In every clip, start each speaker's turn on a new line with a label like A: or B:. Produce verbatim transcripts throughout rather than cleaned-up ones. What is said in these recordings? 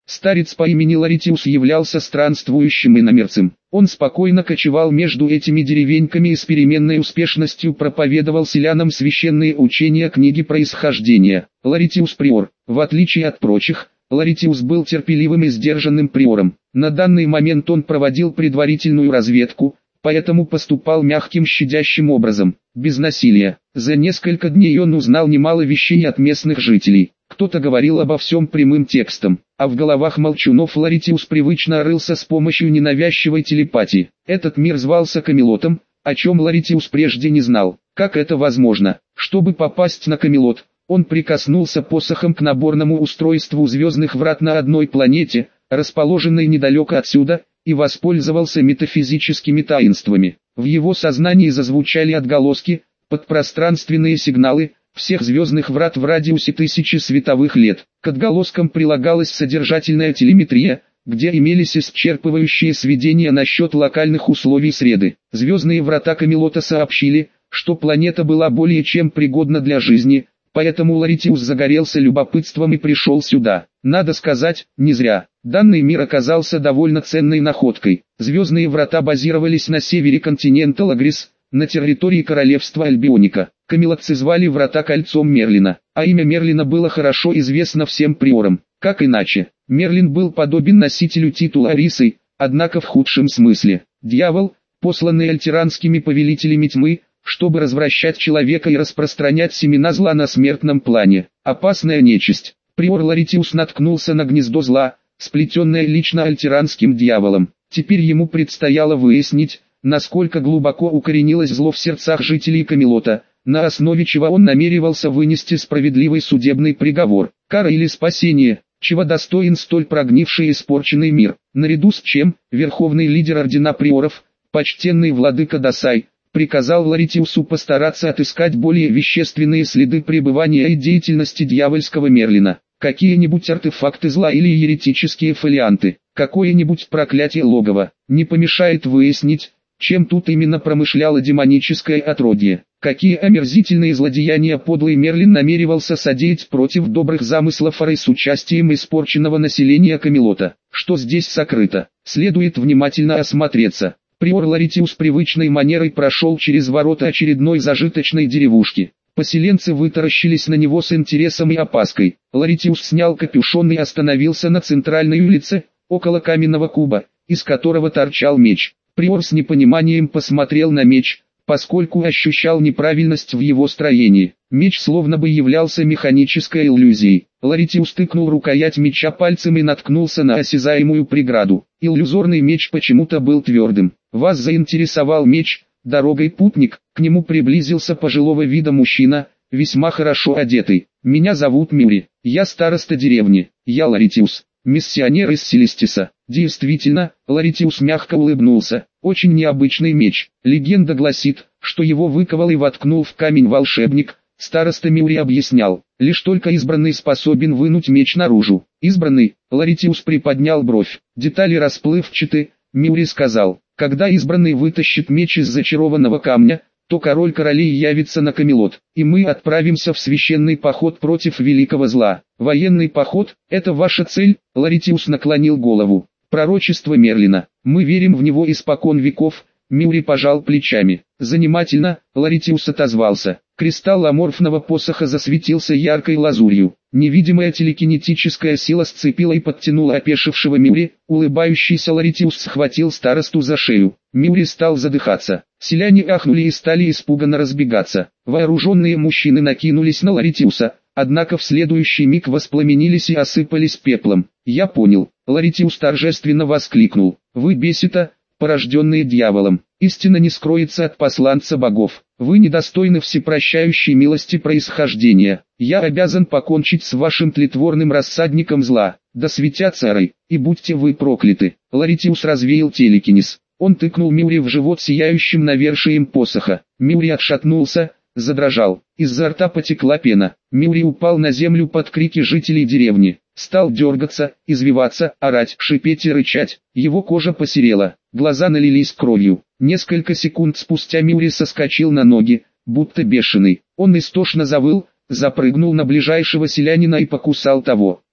A: Старец по имени Ларитиус являлся странствующим иномерцем. Он спокойно кочевал между этими деревеньками и с переменной успешностью проповедовал селянам священные учения книги происхождения. Ларитиус приор, в отличие от прочих, Ларитиус был терпеливым и сдержанным приором. На данный момент он проводил предварительную разведку, поэтому поступал мягким щадящим образом, без насилия. За несколько дней он узнал немало вещей от местных жителей. Кто-то говорил обо всем прямым текстом, а в головах молчунов Ларитиус привычно рылся с помощью ненавязчивой телепатии. Этот мир звался Камелотом, о чем Ларитиус прежде не знал. Как это возможно? Чтобы попасть на Камелот, он прикоснулся посохом к наборному устройству звездных врат на одной планете, расположенной недалеко отсюда, и воспользовался метафизическими таинствами. В его сознании зазвучали отголоски, подпространственные сигналы всех звездных врат в радиусе тысячи световых лет. К отголоскам прилагалась содержательная телеметрия, где имелись исчерпывающие сведения насчет локальных условий среды. Звездные врата Камелота сообщили, что планета была более чем пригодна для жизни, поэтому Ларитиус загорелся любопытством и пришел сюда. Надо сказать, не зря. Данный мир оказался довольно ценной находкой. Звездные врата базировались на севере континента Лагрис, на территории королевства Альбионика. Камелотцы звали врата кольцом Мерлина, а имя Мерлина было хорошо известно всем приорам. Как иначе? Мерлин был подобен носителю титула Арисы, однако в худшем смысле. Дьявол, посланный альтеранскими повелителями тьмы, чтобы развращать человека и распространять семена зла на смертном плане. Опасная нечисть. Приор Ларитиус наткнулся на гнездо зла, сплетенное лично альтеранским дьяволом. Теперь ему предстояло выяснить, насколько глубоко укоренилось зло в сердцах жителей Камелота, на основе чего он намеревался вынести справедливый судебный приговор. Кара или спасение, чего достоин столь прогнивший и испорченный мир. Наряду с чем, верховный лидер ордена приоров, почтенный владыка Дасай, приказал Ларитиусу постараться отыскать более вещественные следы пребывания и деятельности дьявольского Мерлина. Какие-нибудь артефакты зла или еретические фолианты, какое-нибудь проклятие логова. Не помешает выяснить, чем тут именно промышляло демоническое отродье. Какие омерзительные злодеяния подлый Мерлин намеревался содеять против добрых замыслов Ары с участием испорченного населения Камелота. Что здесь сокрыто? Следует внимательно осмотреться. Приор Ларитиус привычной манерой прошел через ворота очередной зажиточной деревушки. Поселенцы вытаращились на него с интересом и опаской. Ларитиус снял капюшон и остановился на центральной улице, около каменного куба, из которого торчал меч. Приор с непониманием посмотрел на меч, поскольку ощущал неправильность в его строении. Меч словно бы являлся механической иллюзией. Ларитиус тыкнул рукоять меча пальцем и наткнулся на осязаемую преграду. Иллюзорный меч почему-то был твердым. Вас заинтересовал меч, дорогой путник? К нему приблизился пожилого вида мужчина, весьма хорошо одетый. Меня зовут Мюри, я староста деревни, я Ларитиус, миссионер из Селестиса. Действительно, Ларитиус мягко улыбнулся. Очень необычный меч. Легенда гласит, что его выковал и воткнул в камень волшебник. Староста Мюри объяснял, лишь только избранный способен вынуть меч наружу. Избранный? Ларитиус приподнял бровь. Детали расплывчаты. Мюри сказал, когда избранный вытащит меч из зачарованного камня, то король королей явится на Камелот, и мы отправимся в священный поход против великого зла. Военный поход – это ваша цель? Ларитиус наклонил голову. Пророчество Мерлина. Мы верим в него испокон веков. Мюри пожал плечами. Занимательно, Ларитиус отозвался. Кристалл аморфного посоха засветился яркой лазурью. Невидимая телекинетическая сила сцепила и подтянула опешившего Мюри. Улыбающийся Ларитиус схватил старосту за шею. Мюри стал задыхаться. Селяне ахнули и стали испуганно разбегаться. Вооруженные мужчины накинулись на Ларитиуса, однако в следующий миг воспламенились и осыпались пеплом. Я понял. Ларитиус торжественно воскликнул. Вы бесита, порожденные дьяволом. Истина не скроется от посланца богов. Вы недостойны всепрощающей милости происхождения. Я обязан покончить с вашим тлетворным рассадником зла. Да светятся Ары, и будьте вы прокляты. Ларитиус развеял телекинез. Он тыкнул Мюри в живот сияющим навершием посоха. Мюри отшатнулся, задрожал. Изо рта потекла пена. Мюри упал на землю под крики жителей деревни. Стал дергаться, извиваться, орать, шипеть и рычать. Его кожа посерела, глаза налились кровью. Несколько секунд спустя Мюри соскочил на ноги, будто бешеный. Он истошно завыл, запрыгнул на ближайшего селянина и покусал того.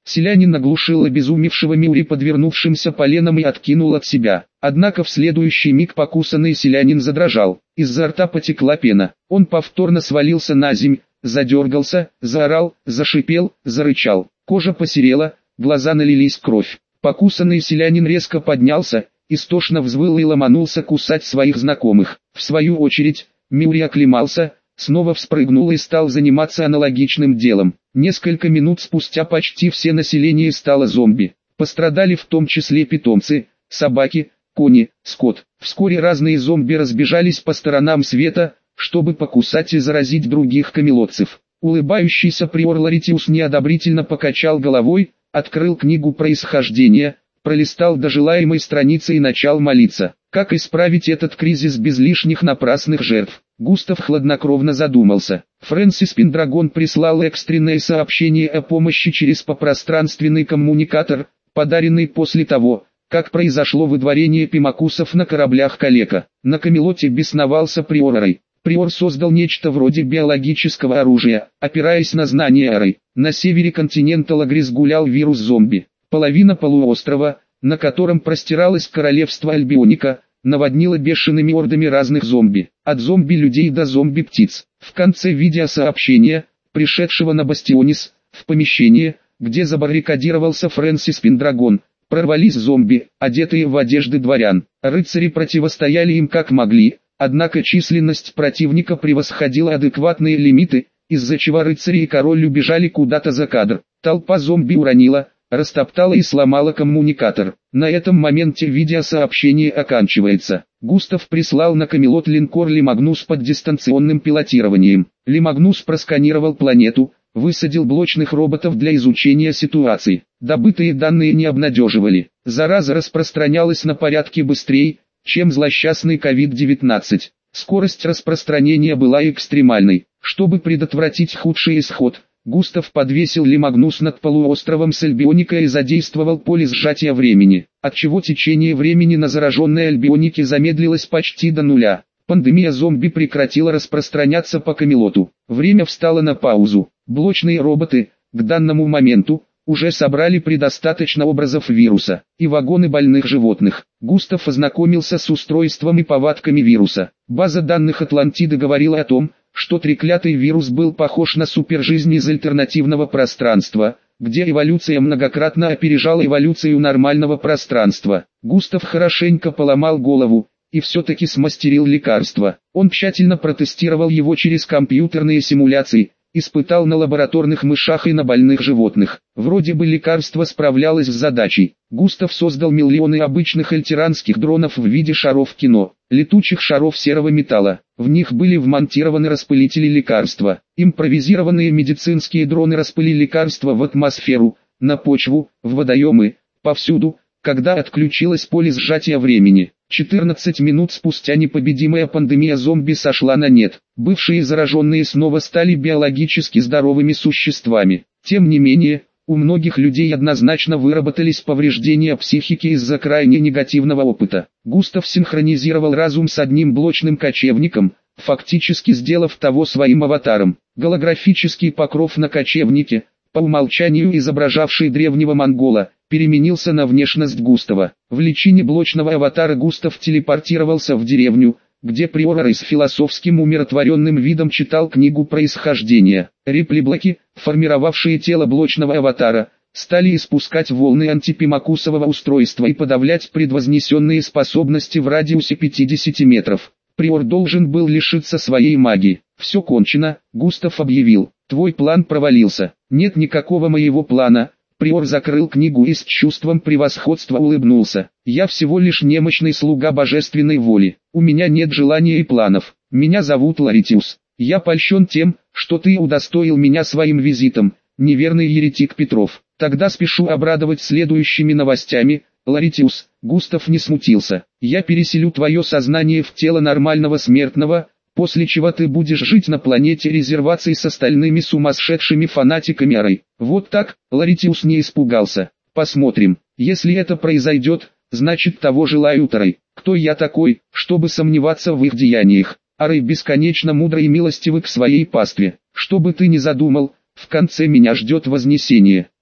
A: Селянин оглушил обезумевшего Миури подвернувшимся поленом и откинул от себя. Однако в следующий миг покусанный селянин задрожал, изо рта потекла пена. Он повторно свалился на земь, задергался, заорал, зашипел, зарычал. Кожа посерела, глаза налились кровь. Покусанный селянин резко поднялся, истошно взвыл и ломанулся кусать своих знакомых. В свою очередь, Миури оклемался, снова вспрыгнул и стал заниматься аналогичным делом. Несколько минут спустя почти все население стало зомби. Пострадали в том числе питомцы, собаки, кони, скот. Вскоре разные зомби разбежались по сторонам света, чтобы покусать и заразить других камелотцев. Улыбающийся приор Ларитиус неодобрительно покачал головой, открыл книгу происхождения, пролистал до желаемой страницы и начал молиться. Как исправить этот кризис без лишних напрасных жертв? Густав хладнокровно задумался. Фрэнсис Пендрагон прислал экстренное сообщение о помощи через попространственный коммуникатор, подаренный после того, как произошло выдворение пимакусов на кораблях Калека. На Камелоте бесновался приор Арай. Приор создал нечто вроде биологического оружия, опираясь на знания Арай. На севере континента Лагрис гулял вирус зомби. Половина полуострова, на котором простиралось королевство Альбионика, наводнило бешеными ордами разных зомби, от зомби-людей до зомби-птиц. В конце видеосообщения, пришедшего на Бастионис, в помещение, где забаррикадировался Фрэнсис Пендрагон, прорвались зомби, одетые в одежды дворян. Рыцари противостояли им как могли, однако численность противника превосходила адекватные лимиты, из-за чего рыцари и король убежали куда-то за кадр. Толпа зомби уронила, растоптала и сломала коммуникатор. На этом моменте видеосообщение оканчивается. Густав прислал на Камелот линкор Лимагнус под дистанционным пилотированием. Лимагнус просканировал планету, высадил блочных роботов для изучения ситуации. Добытые данные не обнадеживали. Зараза распространялась на порядки быстрее, чем злосчастный ковид девятнадцать. Скорость распространения была экстремальной. Чтобы предотвратить худший исход, Густав подвесил Лимагнус над полуостровом с Альбионика и задействовал поле сжатия времени, отчего течение времени на зараженной Альбионике замедлилось почти до нуля. Пандемия зомби прекратила распространяться по Камелоту. Время встало на паузу. Блочные роботы, к данному моменту, уже собрали предостаточно образов вируса и вагоны больных животных. Густав ознакомился с устройством и повадками вируса. База данных Атлантиды говорила о том, что треклятый вирус был похож на супержизнь из альтернативного пространства, где эволюция многократно опережала эволюцию нормального пространства. Густав хорошенько поломал голову и все-таки смастерил лекарство. Он тщательно протестировал его через компьютерные симуляции, испытал на лабораторных мышах и на больных животных. Вроде бы лекарство справлялось с задачей. Густав создал миллионы обычных альтеранских дронов в виде шаров кино, летучих шаров серого металла. В них были вмонтированы распылители лекарства. Импровизированные медицинские дроны распылили лекарства в атмосферу, на почву, в водоемы, повсюду, когда отключилось поле сжатия времени. четырнадцать минут спустя непобедимая пандемия зомби сошла на нет. Бывшие зараженные снова стали биологически здоровыми существами. Тем не менее, у многих людей однозначно выработались повреждения психики из-за крайне негативного опыта. Густав синхронизировал разум с одним блочным кочевником, фактически сделав того своим аватаром. Голографический покров на кочевнике, по умолчанию изображавший древнего монгола, переменился на внешность Густава. В личине блочного аватара Густав телепортировался в деревню, где приор Арай с философским умиротворенным видом читал книгу происхождения. Реплиблоки, формировавшие тело блочного аватара, стали испускать волны антипимакусового устройства и подавлять предвознесенные способности в радиусе пятидесяти метров. Приор должен был лишиться своей магии. «Все кончено», — Густав объявил. «Твой план провалился». «Нет никакого моего плана». Приор закрыл книгу и с чувством превосходства улыбнулся. «Я всего лишь немощный слуга божественной воли. У меня нет желания и планов. Меня зовут Ларитиус. Я польщен тем, что ты удостоил меня своим визитом, неверный еретик Петров. Тогда спешу обрадовать следующими новостями». Ларитиус, Густав не смутился. «Я переселю твое сознание в тело нормального смертного, после чего ты будешь жить на планете резервации с остальными сумасшедшими фанатиками Арай». Вот так, Ларитиус не испугался. «Посмотрим. Если это произойдет, значит того желают Арай. Кто я такой, чтобы сомневаться в их деяниях? Арай бесконечно мудрый и милостивый к своей пастве. Что бы ты ни задумал, в конце меня ждет вознесение.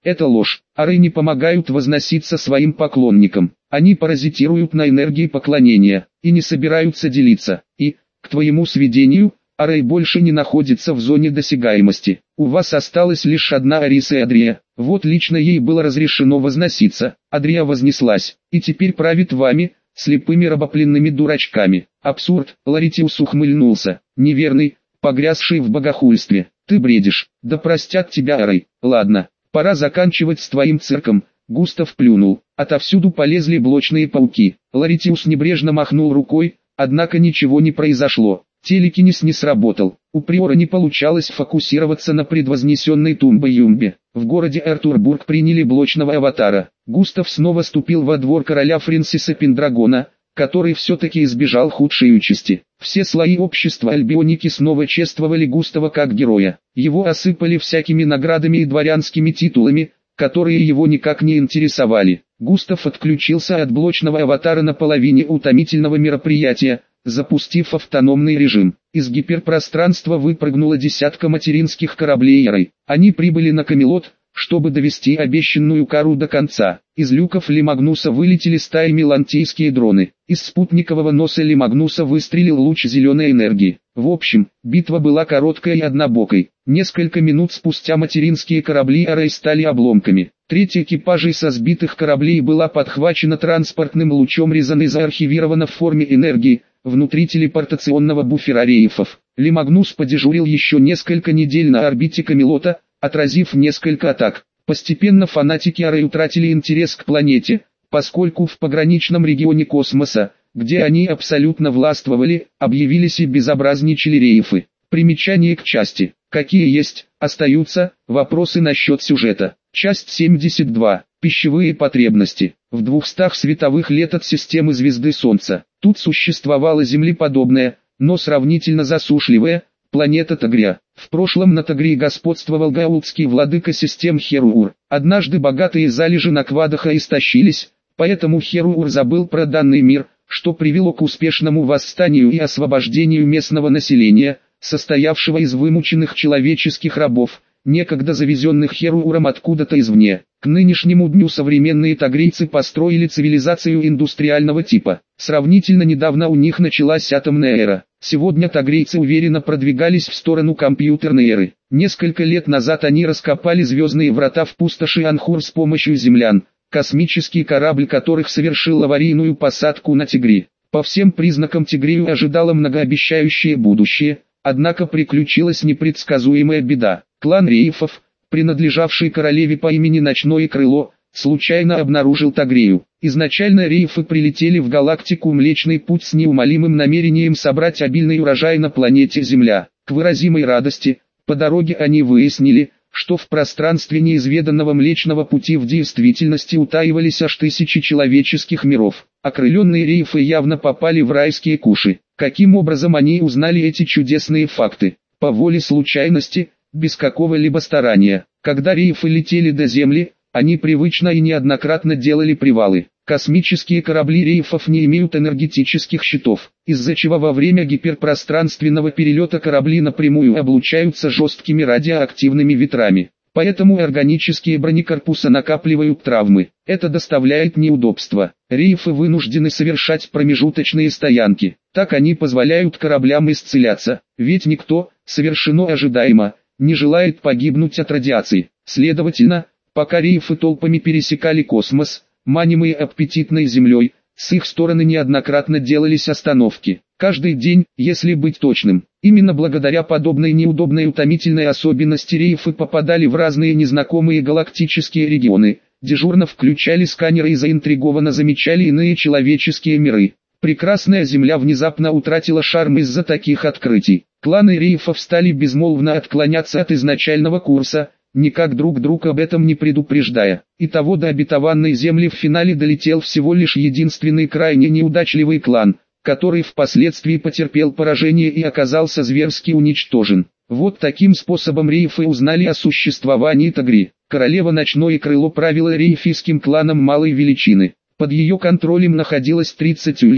A: Это ложь. Ары не помогают возноситься своим поклонникам. Они паразитируют на энергии поклонения и не собираются делиться. И, к твоему сведению, Арей больше не находится в зоне досягаемости. У вас осталась лишь одна Ариса и Адрия. Вот лично ей было разрешено возноситься. Адрия вознеслась, и теперь правит вами, слепыми рабопленными дурачками. Абсурд. Ларитиус ухмыльнулся. Неверный, погрязший в богохульстве. Ты бредишь. Да простят тебя, Арей. Ладно, пора заканчивать с твоим цирком. Густав плюнул. Отовсюду полезли блочные пауки. Ларитиус небрежно махнул рукой, однако ничего не произошло. Телекинез не сработал. У приора не получалось фокусироваться на предвознесенной тумбе-юмбе. В городе Эртурбург приняли блочного аватара. Густав снова ступил во двор короля Фрэнсиса Пендрагона, который все-таки избежал худшей участи. Все слои общества Альбионики снова чествовали Густава как героя. Его осыпали всякими наградами и дворянскими титулами, которые его никак не интересовали. Густав отключился от блочного аватара на половине утомительного мероприятия, запустив автономный режим. Из гиперпространства выпрыгнула десятка материнских кораблей Эры. Они прибыли на Камелот, чтобы довести обещанную Кару до конца. Из люков Лимагнуса вылетели стаями лантийские дроны. Из спутникового носа Лимагнуса выстрелил луч зеленой энергии. В общем, битва была короткой и однобокой. Несколько минут спустя материнские корабли Арей стали обломками. Треть экипажей со сбитых кораблей была подхвачена транспортным лучом Резан и заархивирована в форме энергии, внутри телепортационного буфера рейфов. Лимагнус подежурил еще несколько недель на орбите Камелота, отразив несколько атак. Постепенно фанатики Арей утратили интерес к планете, поскольку в пограничном регионе космоса, где они абсолютно властвовали, объявились и безобразничали рейфы. Примечание к части. Какие есть, остаются, вопросы насчет сюжета. Часть семьдесят два. Пищевые потребности. В двухстах световых лет от системы звезды Солнца. Тут существовала землеподобная, но сравнительно засушливая, планета Тагрия. В прошлом на Тагрии господствовал гаултский владыка систем Херуур. Однажды богатые залежи Наквадаха истощились, поэтому Херуур забыл про данный мир, что привело к успешному восстанию и освобождению местного населения, состоявшего из вымученных человеческих рабов, некогда завезенных Херууром откуда-то извне. К нынешнему дню современные тагрийцы построили цивилизацию индустриального типа. Сравнительно недавно у них началась атомная эра. Сегодня тагрийцы уверенно продвигались в сторону компьютерной эры. Несколько лет назад они раскопали звездные врата в пустоши Анхур с помощью землян, космический корабль которых совершил аварийную посадку на Тигри. По всем признакам Тигрию ожидало многообещающее будущее, однако приключилась непредсказуемая беда. Клан рейфов, принадлежавший королеве по имени Ночное Крыло, случайно обнаружил Тагрию. Изначально рейфы прилетели в галактику Млечный Путь с неумолимым намерением собрать обильный урожай на планете Земля. К выразимой радости, по дороге они выяснили, что в пространстве неизведанного Млечного Пути в действительности утаивались аж тысячи человеческих миров. Окрыленные рейфы явно попали в райские куши. Каким образом они узнали эти чудесные факты? По воле случайности, без какого-либо старания. Когда рейфы летели до Земли, они привычно и неоднократно делали привалы. Космические корабли рейфов не имеют энергетических щитов, из-за чего во время гиперпространственного перелета корабли напрямую облучаются жесткими радиоактивными ветрами. Поэтому органические бронекорпуса накапливают травмы. Это доставляет неудобства. Рейфы вынуждены совершать промежуточные стоянки. Так они позволяют кораблям исцеляться. Ведь никто, совершенно ожидаемо, не желает погибнуть от радиации. Следовательно, пока рейфы толпами пересекали космос, манимые аппетитной землей, с их стороны неоднократно делались остановки. Каждый день, если быть точным. Именно благодаря подобной неудобной утомительной особенности рейфы попадали в разные незнакомые галактические регионы, дежурно включали сканеры и заинтригованно замечали иные человеческие миры. Прекрасная Земля внезапно утратила шарм из-за таких открытий. Кланы рейфов стали безмолвно отклоняться от изначального курса, никак друг друга об этом не предупреждая. Итого до обетованной Земли в финале долетел всего лишь единственный крайне неудачливый клан, который впоследствии потерпел поражение и оказался зверски уничтожен. Вот таким способом рейфы узнали о существовании Тагри. Королева Ночное Крыло правила рейфийским кланом малой величины. Под ее контролем находилось тридцать ульев,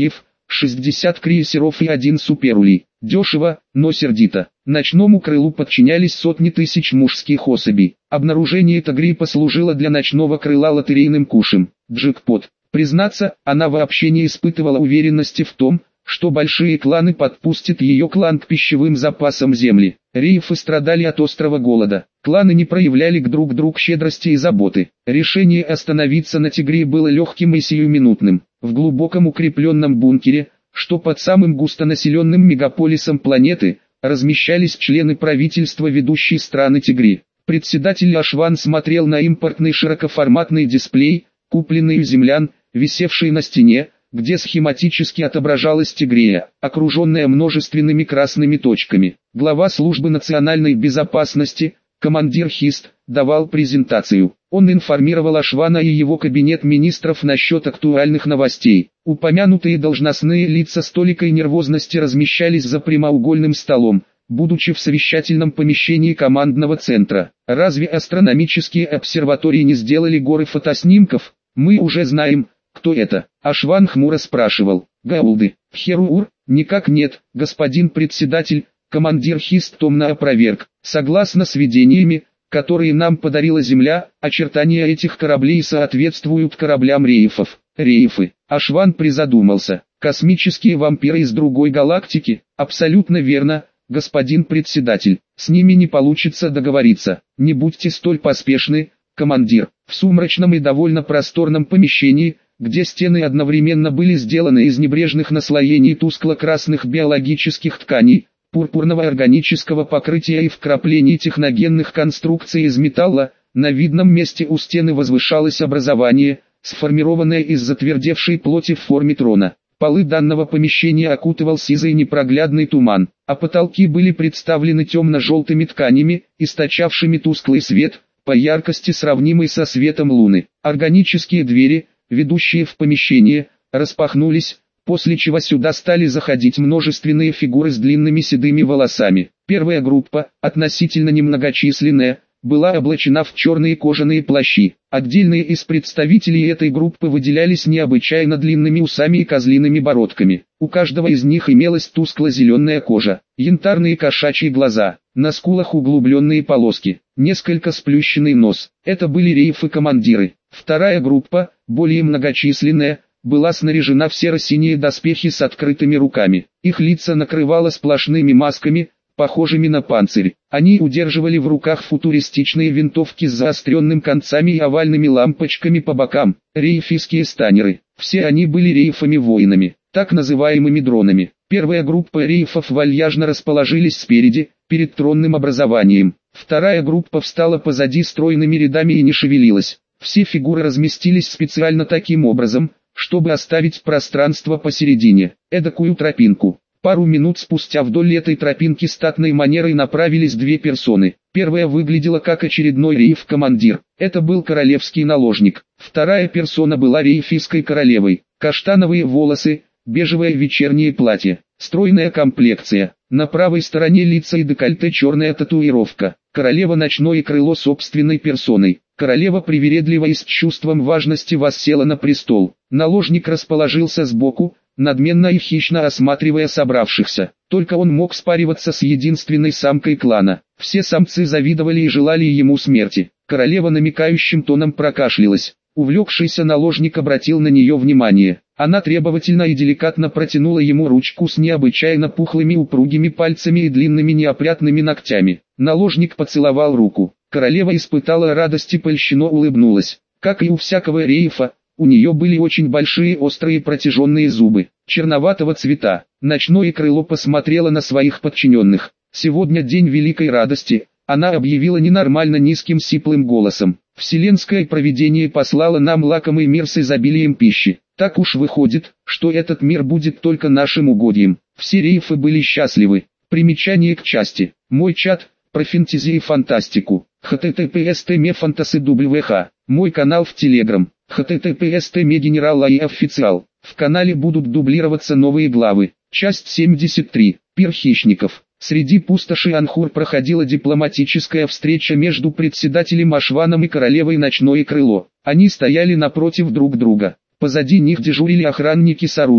A: шестьдесят крейсеров и один суперулей. Дешево, но сердито. Ночному крылу подчинялись сотни тысяч мужских особей. Обнаружение Тагри послужило для ночного крыла лотерейным кушем. Джекпот. Признаться, она вообще не испытывала уверенности в том, что большие кланы подпустят ее клан к пищевым запасам земли. Рейфы страдали от острого голода. Кланы не проявляли к друг другу щедрости и заботы. Решение остановиться на Тигре было легким и сиюминутным. В глубоком укрепленном бункере, что под самым густонаселенным мегаполисом планеты, размещались члены правительства ведущей страны Тигри. Председатель Ашван смотрел на импортный широкоформатный дисплей, купленный у землян, висевший на стене, где схематически отображалась Тигрея, окруженная множественными красными точками. Глава службы национальной безопасности, командир Хист, давал презентацию. Он информировал Ашвана и его кабинет министров насчет актуальных новостей. Упомянутые должностные лица с толикой нервозности размещались за прямоугольным столом, будучи в совещательном помещении командного центра. Разве астрономические обсерватории не сделали горы фотоснимков? Мы уже знаем, кто это. Ашван хмуро спрашивал. Гаулды, Херуур? Никак нет, господин председатель. Командир Хист томно опроверг. Согласно сведениями, которые нам подарила Земля, очертания этих кораблей соответствуют кораблям рейфов. Рейфы. Ашван призадумался. Космические вампиры из другой галактики? Абсолютно верно, господин председатель. С ними не получится договориться. Не будьте столь поспешны, командир. В сумрачном и довольно просторном помещении, где стены одновременно были сделаны из небрежных наслоений тускло-красных биологических тканей, пурпурного органического покрытия и вкраплений техногенных конструкций из металла, на видном месте у стены возвышалось образование, сформированное из затвердевшей плоти в форме трона. Полы данного помещения окутывал сизый непроглядный туман, а потолки были представлены темно-желтыми тканями, источавшими тусклый свет, по яркости сравнимый со светом луны. Органические двери, ведущие в помещение, распахнулись, после чего сюда стали заходить множественные фигуры с длинными седыми волосами. Первая группа, относительно немногочисленная, была облачена в черные кожаные плащи. Отдельные из представителей этой группы выделялись необычайно длинными усами и козлиными бородками. У каждого из них имелась тускло-зеленая кожа, янтарные кошачьи глаза, на скулах углубленные полоски, несколько сплющенный нос. Это были рейфы-командиры. Вторая группа, более многочисленная, была снаряжена в серо-синие доспехи с открытыми руками. Их лица накрывало сплошными масками, похожими на панцирь. Они удерживали в руках футуристичные винтовки с заостренными концами и овальными лампочками по бокам, рейфийские станеры. Все они были рейфами-воинами, так называемыми дронами. Первая группа рейфов вальяжно расположились спереди, перед тронным образованием. Вторая группа встала позади стройными рядами и не шевелилась. Все фигуры разместились специально таким образом, чтобы оставить пространство посередине, эдакую тропинку. Пару минут спустя вдоль этой тропинки статной манерой направились две персоны. Первая выглядела как очередной рейф-командир. Это был королевский наложник. Вторая персона была рейфийской королевой. Каштановые волосы, бежевое вечернее платье, стройная комплекция. На правой стороне лица и декольте черная татуировка. Королева ночное крыло собственной персоной. Королева привередливо и с чувством важности воссела на престол. Наложник расположился сбоку, надменно и хищно осматривая собравшихся. Только он мог спариваться с единственной самкой клана. Все самцы завидовали и желали ему смерти. Королева намекающим тоном прокашлялась. Увлекшийся наложник обратил на нее внимание. Она требовательно и деликатно протянула ему ручку с необычайно пухлыми упругими пальцами и длинными неопрятными ногтями. Наложник поцеловал руку. Королева испытала радость и польщенно улыбнулась. Как и у всякого рейфа, у нее были очень большие острые протяженные зубы, черноватого цвета. Ночное крыло посмотрело на своих подчиненных. Сегодня день великой радости, она объявила ненормально низким сиплым голосом. Вселенское провидение послало нам лакомый мир с изобилием пищи. Так уж выходит, что этот мир будет только нашим угодьем. Все рейфы были счастливы. Примечание к части. Мой чат, про фэнтези и фантастику. эйч ти ти пи эс точка фантаси точка дабл ю эйч. Мой канал в Телеграм. эйч ти ти пи эс точка генерал и официал. В канале будут дублироваться новые главы. Часть семьдесят три. Пир хищников. Среди пустоши Анхур проходила дипломатическая встреча между председателем Ашваном и королевой Ночное крыло. Они стояли напротив друг друга. Позади них дежурили охранники с оружием.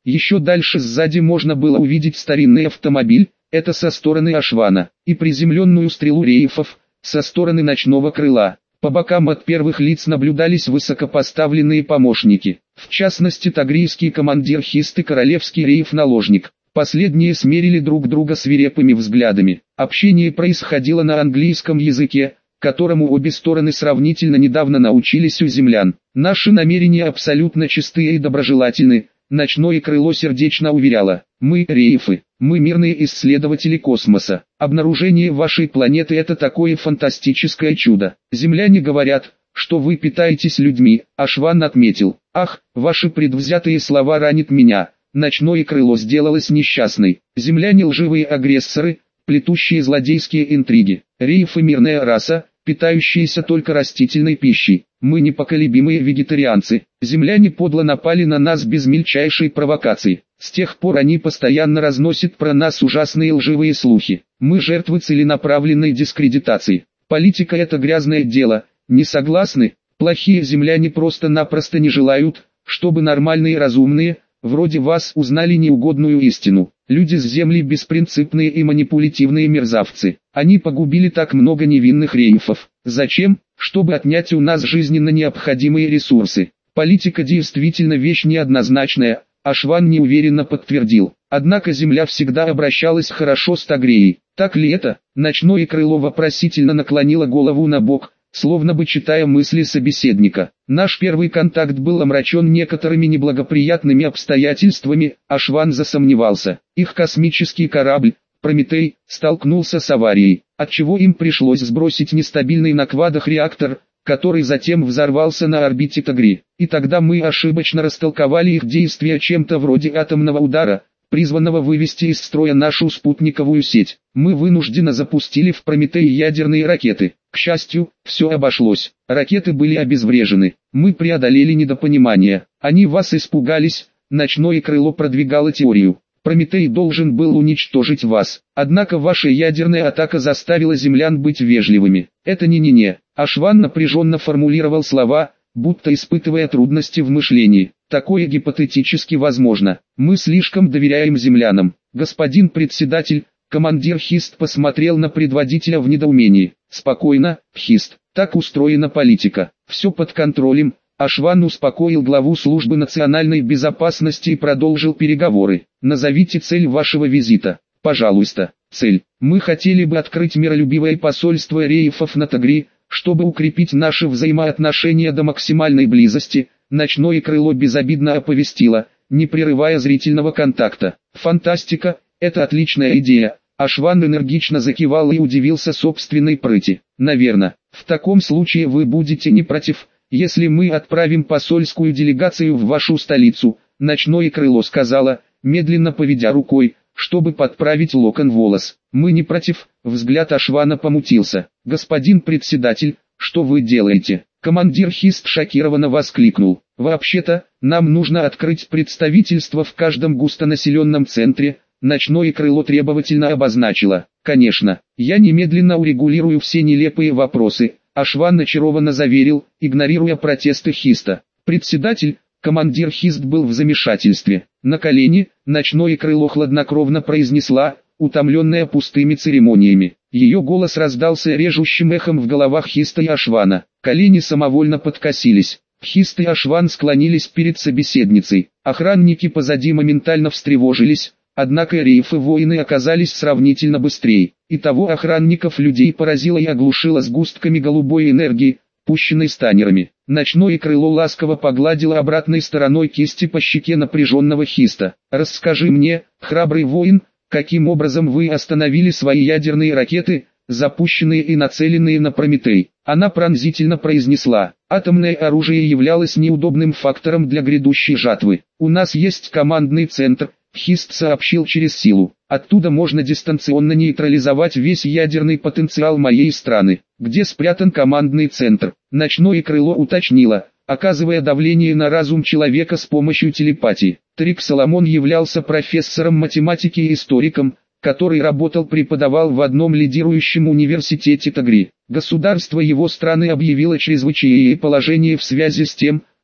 A: Еще дальше сзади можно было увидеть старинный автомобиль, это со стороны Ашвана, и приземленную стрелу рейфов, со стороны ночного крыла. По бокам от первых лиц наблюдались высокопоставленные помощники, в частности тагрийский командир Хист и королевский рейф-наложник. Последние смерили друг друга свирепыми взглядами. Общение происходило на английском языке, которому обе стороны сравнительно недавно научились у землян. Наши намерения абсолютно чистые и доброжелательны. Ночное крыло сердечно уверяло: мы рейфы, мы мирные исследователи космоса. Обнаружение вашей планеты — это такое фантастическое чудо. Земляне говорят, что вы питаетесь людьми. Ашван отметил: ах, ваши предвзятые слова ранят меня. Ночное крыло сделалось несчастной. Земляне — лживые агрессоры, плетущие злодейские интриги. Рейфы — мирная раса, питающиеся только растительной пищей. Мы непоколебимые вегетарианцы. Земляне подло напали на нас без мельчайшей провокации. С тех пор они постоянно разносят про нас ужасные лживые слухи. Мы жертвы целенаправленной дискредитации. Политика — это грязное дело. Не согласны? Плохие земляне просто-напросто не желают, чтобы нормальные и разумные, вроде вас, узнали неугодную истину. Люди с Земли беспринципные и манипулятивные мерзавцы. Они погубили так много невинных рейфов. Зачем? Чтобы отнять у нас жизненно необходимые ресурсы. Политика действительно вещь неоднозначная, Ашван неуверенно подтвердил. Однако Земля всегда обращалась хорошо с Тагреей. Так ли это? Ночное крыло вопросительно наклонило голову на бок, словно бы читая мысли собеседника. Наш первый контакт был омрачен некоторыми неблагоприятными обстоятельствами. Ашван засомневался. Их космический корабль, Прометей, столкнулся с аварией, отчего им пришлось сбросить нестабильный на квадах реактор, который затем взорвался на орбите Тагри. И тогда мы ошибочно растолковали их действия чем-то вроде атомного удара, призванного вывести из строя нашу спутниковую сеть. Мы вынужденно запустили в Прометей ядерные ракеты. К счастью, все обошлось. Ракеты были обезврежены. Мы преодолели недопонимание. Они вас испугались. Ночное крыло продвигало теорию: Прометей должен был уничтожить вас. Однако ваша ядерная атака заставила землян быть вежливыми. Это не-не-не. Ашван напряженно формулировал слова, будто испытывая трудности в мышлении. Такое гипотетически возможно. Мы слишком доверяем землянам. Господин председатель, командир Хист посмотрел на предводителя в недоумении. Спокойно, Хист. Так устроена политика. Все под контролем. Ашван успокоил главу службы национальной безопасности и продолжил переговоры. Назовите цель вашего визита. Пожалуйста. Цель. Мы хотели бы открыть миролюбивое посольство рейфов на Тагри, чтобы укрепить наши взаимоотношения до максимальной близости. Ночное крыло безобидно оповестило, не прерывая зрительного контакта. Фантастика, это отличная идея. Ашван энергично закивал и удивился собственной прыти. Наверное, в таком случае вы будете не против, если мы отправим посольскую делегацию в вашу столицу. Ночное крыло сказала, медленно поведя рукой, чтобы подправить локон волос. Мы не против. Взгляд Ашвана помутился. Господин председатель, что вы делаете? Командир Хист шокированно воскликнул. Вообще-то, нам нужно открыть представительство в каждом густонаселенном центре. Ночное крыло требовательно обозначило. Конечно, я немедленно урегулирую все нелепые вопросы. Ашван очарованно заверил, игнорируя протесты Хиста. Председатель, командир Хист был в замешательстве. На колени, ночное крыло хладнокровно произнесла, утомленная пустыми церемониями. Ее голос раздался режущим эхом в головах Хиста и Ашвана. Колени самовольно подкосились. Хист и Ашван склонились перед собеседницей. Охранники позади моментально встревожились, однако рейфы-воины оказались сравнительно быстрее. И того охранников людей поразило и оглушило сгустками голубой энергии, пущенной станерами. Ночное крыло ласково погладило обратной стороной кисти по щеке напряженного Хиста. «Расскажи мне, храбрый воин, каким образом вы остановили свои ядерные ракеты, запущенные и нацеленные на Прометей?» Она пронзительно произнесла: «Атомное оружие являлось неудобным фактором для грядущей жатвы. У нас есть командный центр», Хист сообщил через силу. «Оттуда можно дистанционно нейтрализовать весь ядерный потенциал моей страны. Где спрятан командный центр?» Ночное крыло уточнило, оказывая давление на разум человека с помощью телепатии. Трик Соломон являлся профессором математики и историком, который работал-преподавал в одном лидирующем университете Тагри. Государство его страны объявило чрезвычайное положение в связи с тем,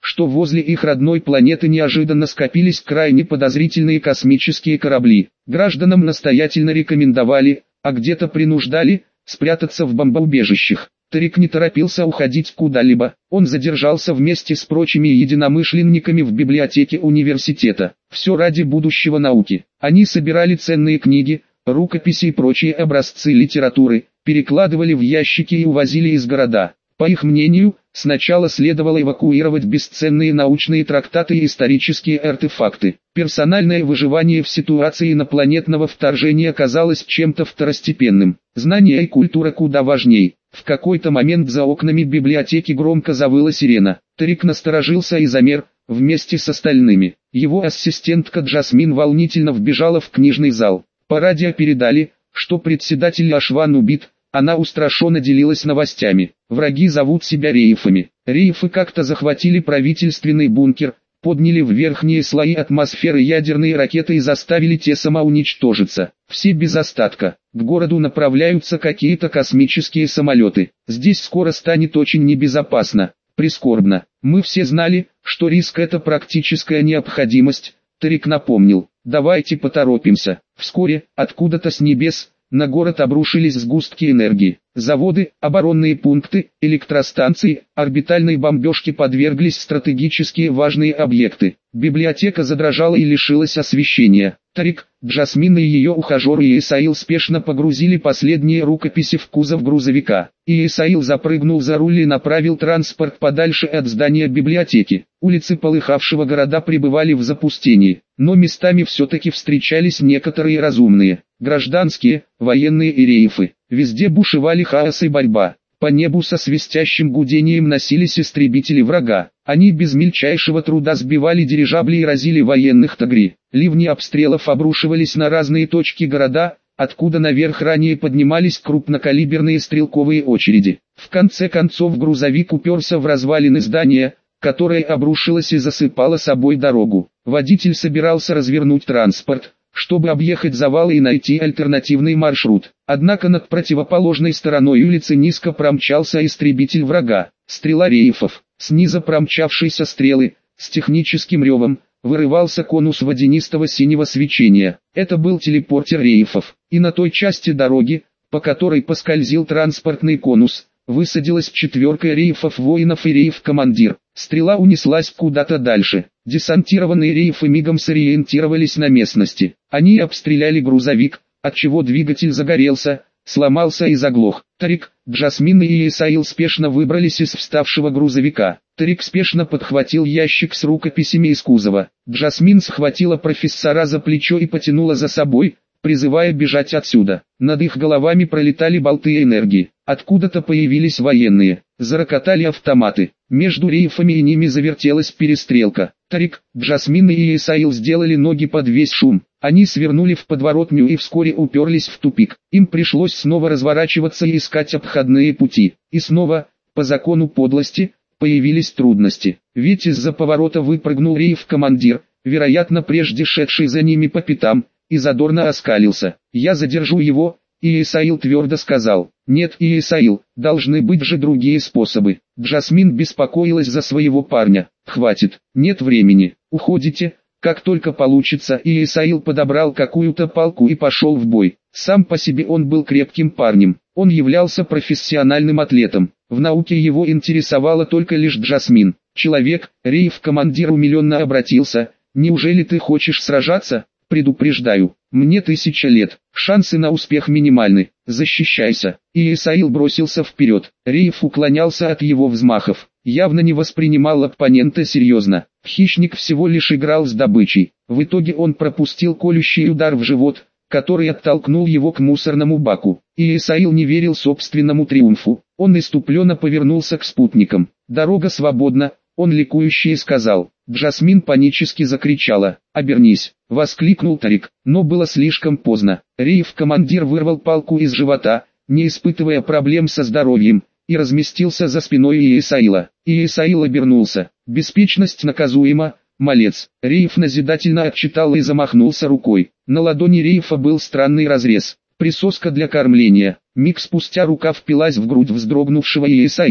A: что возле их родной планеты неожиданно скопились крайне подозрительные космические корабли. Гражданам настоятельно рекомендовали, а где-то принуждали, спрятаться в бомбоубежищах. Тарик не торопился уходить куда-либо, он задержался вместе с прочими единомышленниками в библиотеке университета. Все ради будущего науки. Они собирали ценные книги, рукописи и прочие образцы литературы, перекладывали в ящики и увозили из города. По их мнению, сначала следовало эвакуировать бесценные научные трактаты и исторические артефакты. Персональное выживание в ситуации инопланетного вторжения казалось чем-то второстепенным. Знания и культура куда важней. В какой-то момент за окнами библиотеки громко завыла сирена. Тарик насторожился и замер, вместе с остальными. Его ассистентка Джасмин волнительно вбежала в книжный зал. По радио передали, что председатель Ашван убит. Она устрашенно делилась новостями. Враги зовут себя рейфами. Рейфы как-то захватили правительственный бункер, подняли в верхние слои атмосферы ядерные ракеты и заставили те самоуничтожиться. Все без остатка. К городу направляются какие-то космические самолеты. Здесь скоро станет очень небезопасно. Прискорбно. Мы все знали, что риск — это практическая необходимость. Тарик напомнил. Давайте поторопимся. Вскоре, откуда-то с небес, на город обрушились сгустки энергии. Заводы, оборонные пункты, электростанции, орбитальной бомбежке подверглись стратегически важные объекты. Библиотека задрожала и лишилась освещения. Тарик, Джасмин и ее ухажер Исаил спешно погрузили последние рукописи в кузов грузовика. Исаил запрыгнул за руль и направил транспорт подальше от здания библиотеки. Улицы полыхавшего города пребывали в запустении, но местами все-таки встречались некоторые разумные. Гражданские, военные и рейфы. Везде бушевали хаос и борьба. По небу со свистящим гудением носились истребители врага. Они без мельчайшего труда сбивали дирижабли и разили военных тагри. Ливни обстрелов обрушивались на разные точки города, откуда наверх ранее поднимались крупнокалиберные стрелковые очереди. В конце концов грузовик уперся в развалины здания, которое обрушилось и засыпало собой дорогу. Водитель собирался развернуть транспорт, чтобы объехать завалы и найти альтернативный маршрут. Однако над противоположной стороной улицы низко промчался истребитель врага. Стрела рейфов. Снизу промчавшейся стрелы, с техническим ревом, вырывался конус водянистого синего свечения. Это был телепортер рейфов. И на той части дороги, по которой поскользил транспортный конус, высадилась четверка рейфов воинов и рейф-командир. Стрела унеслась куда-то дальше. Десантированные рейфы мигом сориентировались на местности. Они обстреляли грузовик, отчего двигатель загорелся, сломался и заглох. Тарик, Джасмин и Исаил спешно выбрались из вставшего грузовика. Тарик спешно подхватил ящик с рукописями из кузова. Джасмин схватила профессора за плечо и потянула за собой, призывая бежать отсюда. Над их головами пролетали болты энергии. Откуда-то появились военные. Зарокотали автоматы. Между рейфами и ними завертелась перестрелка. Тарик, Джасмин и Исаил сделали ноги под весь шум. Они свернули в подворотню и вскоре уперлись в тупик. Им пришлось снова разворачиваться и искать обходные пути. И снова, по закону подлости, появились трудности. Ведь из-за поворота выпрыгнул рейф-командир, вероятно прежде шедший за ними по пятам, и задорно оскалился. «Я задержу его», и Исаил твердо сказал. «Нет, Исаил, должны быть же другие способы». Джасмин беспокоилась за своего парня. «Хватит, нет времени, уходите, как только получится». И Исаил подобрал какую-то палку и пошел в бой. Сам по себе он был крепким парнем. Он являлся профессиональным атлетом. В науке его интересовала только лишь Джасмин. «Человек», рейф-командир умиленно обратился, «неужели ты хочешь сражаться? Предупреждаю, мне тысяча лет, шансы на успех минимальны, защищайся». И Исаил бросился вперед. Рейф уклонялся от его взмахов, явно не воспринимал оппонента серьезно. Хищник всего лишь играл с добычей. В итоге он пропустил колющий удар в живот, который оттолкнул его к мусорному баку. И Исаил не верил собственному триумфу. Он иступленно повернулся к спутникам. «Дорога свободна», он ликующе сказал. Джасмин панически закричала. «Обернись!» — воскликнул Тарик, но было слишком поздно. Рейф-командир вырвал палку из живота, не испытывая проблем со здоровьем, и разместился за спиной Исаила. И Исаил обернулся. «Беспечность наказуема, малец!» Рейф назидательно отчитал и замахнулся рукой. На ладони Рейфа был странный разрез. Присоска для кормления. Миг спустя рука впилась в грудь вздрогнувшего Исаила.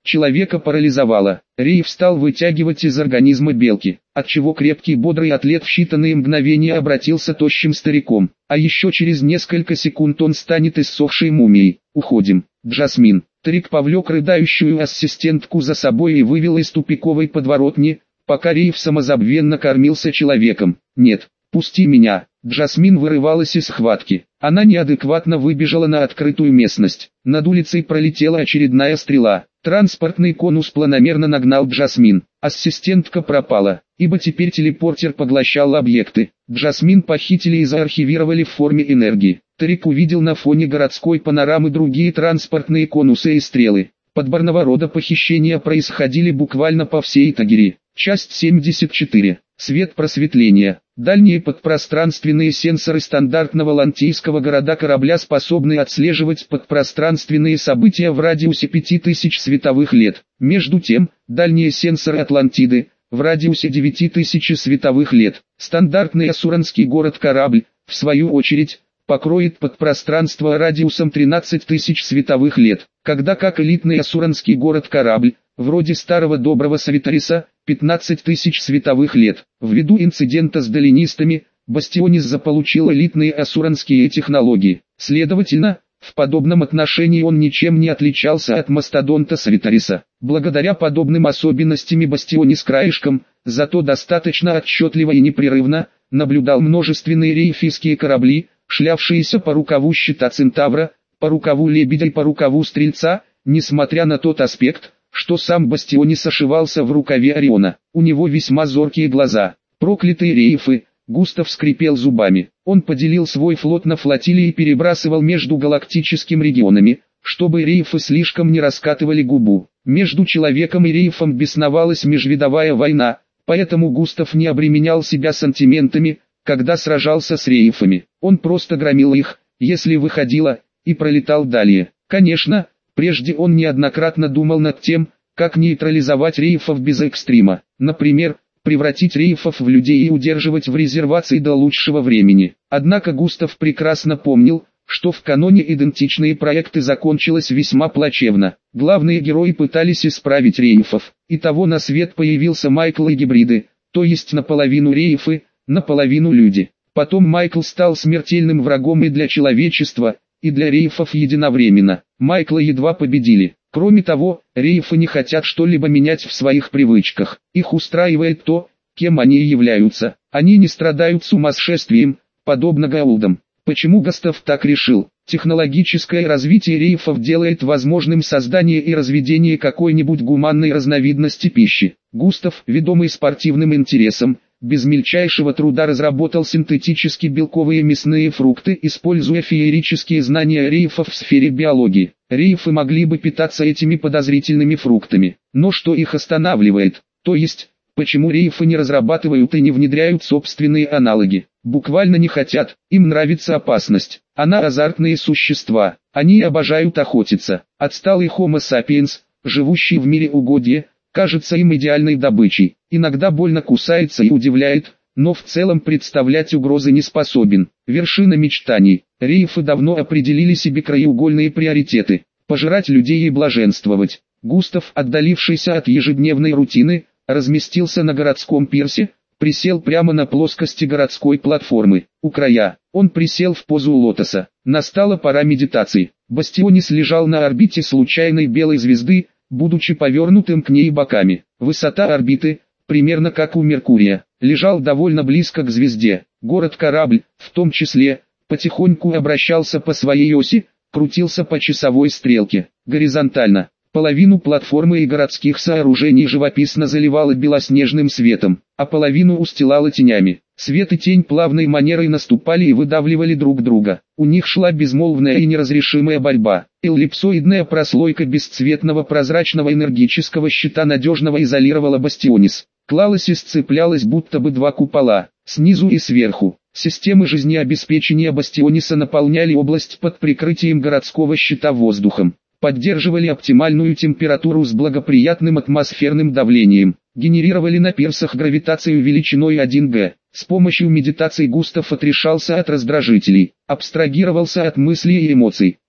A: Человека парализовало. Рейф стал вытягивать из организма белки, отчего крепкий бодрый атлет в считанные мгновения обратился тощим стариком. А еще через несколько секунд он станет иссохшей мумией. Уходим. Джасмин. Старик повлек рыдающую ассистентку за собой и вывел из тупиковой подворотни, пока Рейф самозабвенно кормился человеком. «Нет, пусти меня!» Джасмин вырывалась из схватки. Она неадекватно выбежала на открытую местность. Над улицей пролетела очередная стрела. Транспортный конус планомерно нагнал Джасмин. Ассистентка пропала, ибо теперь телепортер поглощал объекты. Джасмин похитили и заархивировали в форме энергии. Тарик увидел на фоне городской панорамы другие транспортные конусы и стрелы. Подобного рода похищения происходили буквально по всей Тагире. Часть семьдесят четыре. Свет просветления. Дальние подпространственные сенсоры стандартного лантийского города корабля способны отслеживать подпространственные события в радиусе пяти тысяч световых лет. Между тем, дальние сенсоры Атлантиды, в радиусе девяти тысяч световых лет. Стандартный асуранский город-корабль, в свою очередь, покроет подпространство радиусом тринадцать тысяч световых лет, когда как элитный асуранский город-корабль, вроде старого доброго Савитариса, пятнадцать тысяч световых лет. Ввиду инцидента с долинистами, Бастионис заполучил элитные асуранские технологии. Следовательно, в подобном отношении он ничем не отличался от мастодонта Савитариса. Благодаря подобным особенностям Бастионис краешком, зато достаточно отчетливо и непрерывно, наблюдал множественные рейфийские корабли, шлявшиеся по рукаву щита Центавра, по рукаву Лебедя и по рукаву Стрельца, несмотря на тот аспект, что сам Бастионис ошивался в рукаве Ориона. У него весьма зоркие глаза. Проклятые рейфы, Густав скрипел зубами. Он поделил свой флот на флотилии и перебрасывал между галактическими регионами, чтобы рейфы слишком не раскатывали губу. Между человеком и рейфом бесновалась межвидовая война, поэтому Густав не обременял себя сантиментами, когда сражался с рейфами. Он просто громил их, если выходило, и пролетал далее. Конечно, прежде он неоднократно думал над тем, как нейтрализовать рейфов без экстрима. Например, превратить рейфов в людей и удерживать в резервации до лучшего времени. Однако Густав прекрасно помнил, что в каноне идентичные проекты закончились весьма плачевно. Главные герои пытались исправить рейфов. Итого на свет появился Майкл и гибриды, то есть наполовину рейфы, наполовину люди. Потом Майкл стал смертельным врагом и для человечества, и для рейфов единовременно. Майкла едва победили. Кроме того, рейфы не хотят что-либо менять в своих привычках. Их устраивает то, кем они являются. Они не страдают сумасшествием, подобно Гаулдам. Почему Густав так решил? Технологическое развитие рейфов делает возможным создание и разведение какой-нибудь гуманной разновидности пищи. Густав, ведомый спортивным интересом, без мельчайшего труда разработал синтетически белковые мясные фрукты, используя феерические знания рейфов в сфере биологии. Рейфы могли бы питаться этими подозрительными фруктами. Но что их останавливает? То есть, почему рейфы не разрабатывают и не внедряют собственные аналоги? Буквально не хотят, им нравится опасность. Она азартные существа, они обожают охотиться. Отсталый Homo sapiens, живущий в мире угодья, кажется им идеальной добычей. Иногда больно кусается и удивляет, но в целом представлять угрозы не способен. Вершина мечтаний. Рейфы давно определили себе краеугольные приоритеты. Пожирать людей и блаженствовать. Густав, отдалившийся от ежедневной рутины, разместился на городском пирсе, присел прямо на плоскости городской платформы. У края, он присел в позу лотоса. Настала пора медитации. Бастионис лежал на орбите случайной белой звезды, будучи повернутым к ней боками. Высота орбиты, примерно как у Меркурия, лежал довольно близко к звезде. Город-корабль, в том числе, потихоньку обращался по своей оси, крутился по часовой стрелке, горизонтально. Половину платформы и городских сооружений живописно заливало белоснежным светом, а половину устилало тенями. Свет и тень плавной манерой наступали и выдавливали друг друга. У них шла безмолвная и неразрешимая борьба. Эллипсоидная прослойка бесцветного прозрачного энергического щита надежного изолировала Бастионис. Клалась и сцеплялась будто бы два купола, снизу и сверху. Системы жизнеобеспечения Бастиониса наполняли область под прикрытием городского щита воздухом. Поддерживали оптимальную температуру с благоприятным атмосферным давлением, генерировали на пирсах гравитацию величиной один гэ. С помощью медитации Густав отрешался от раздражителей, абстрагировался от мыслей и эмоций.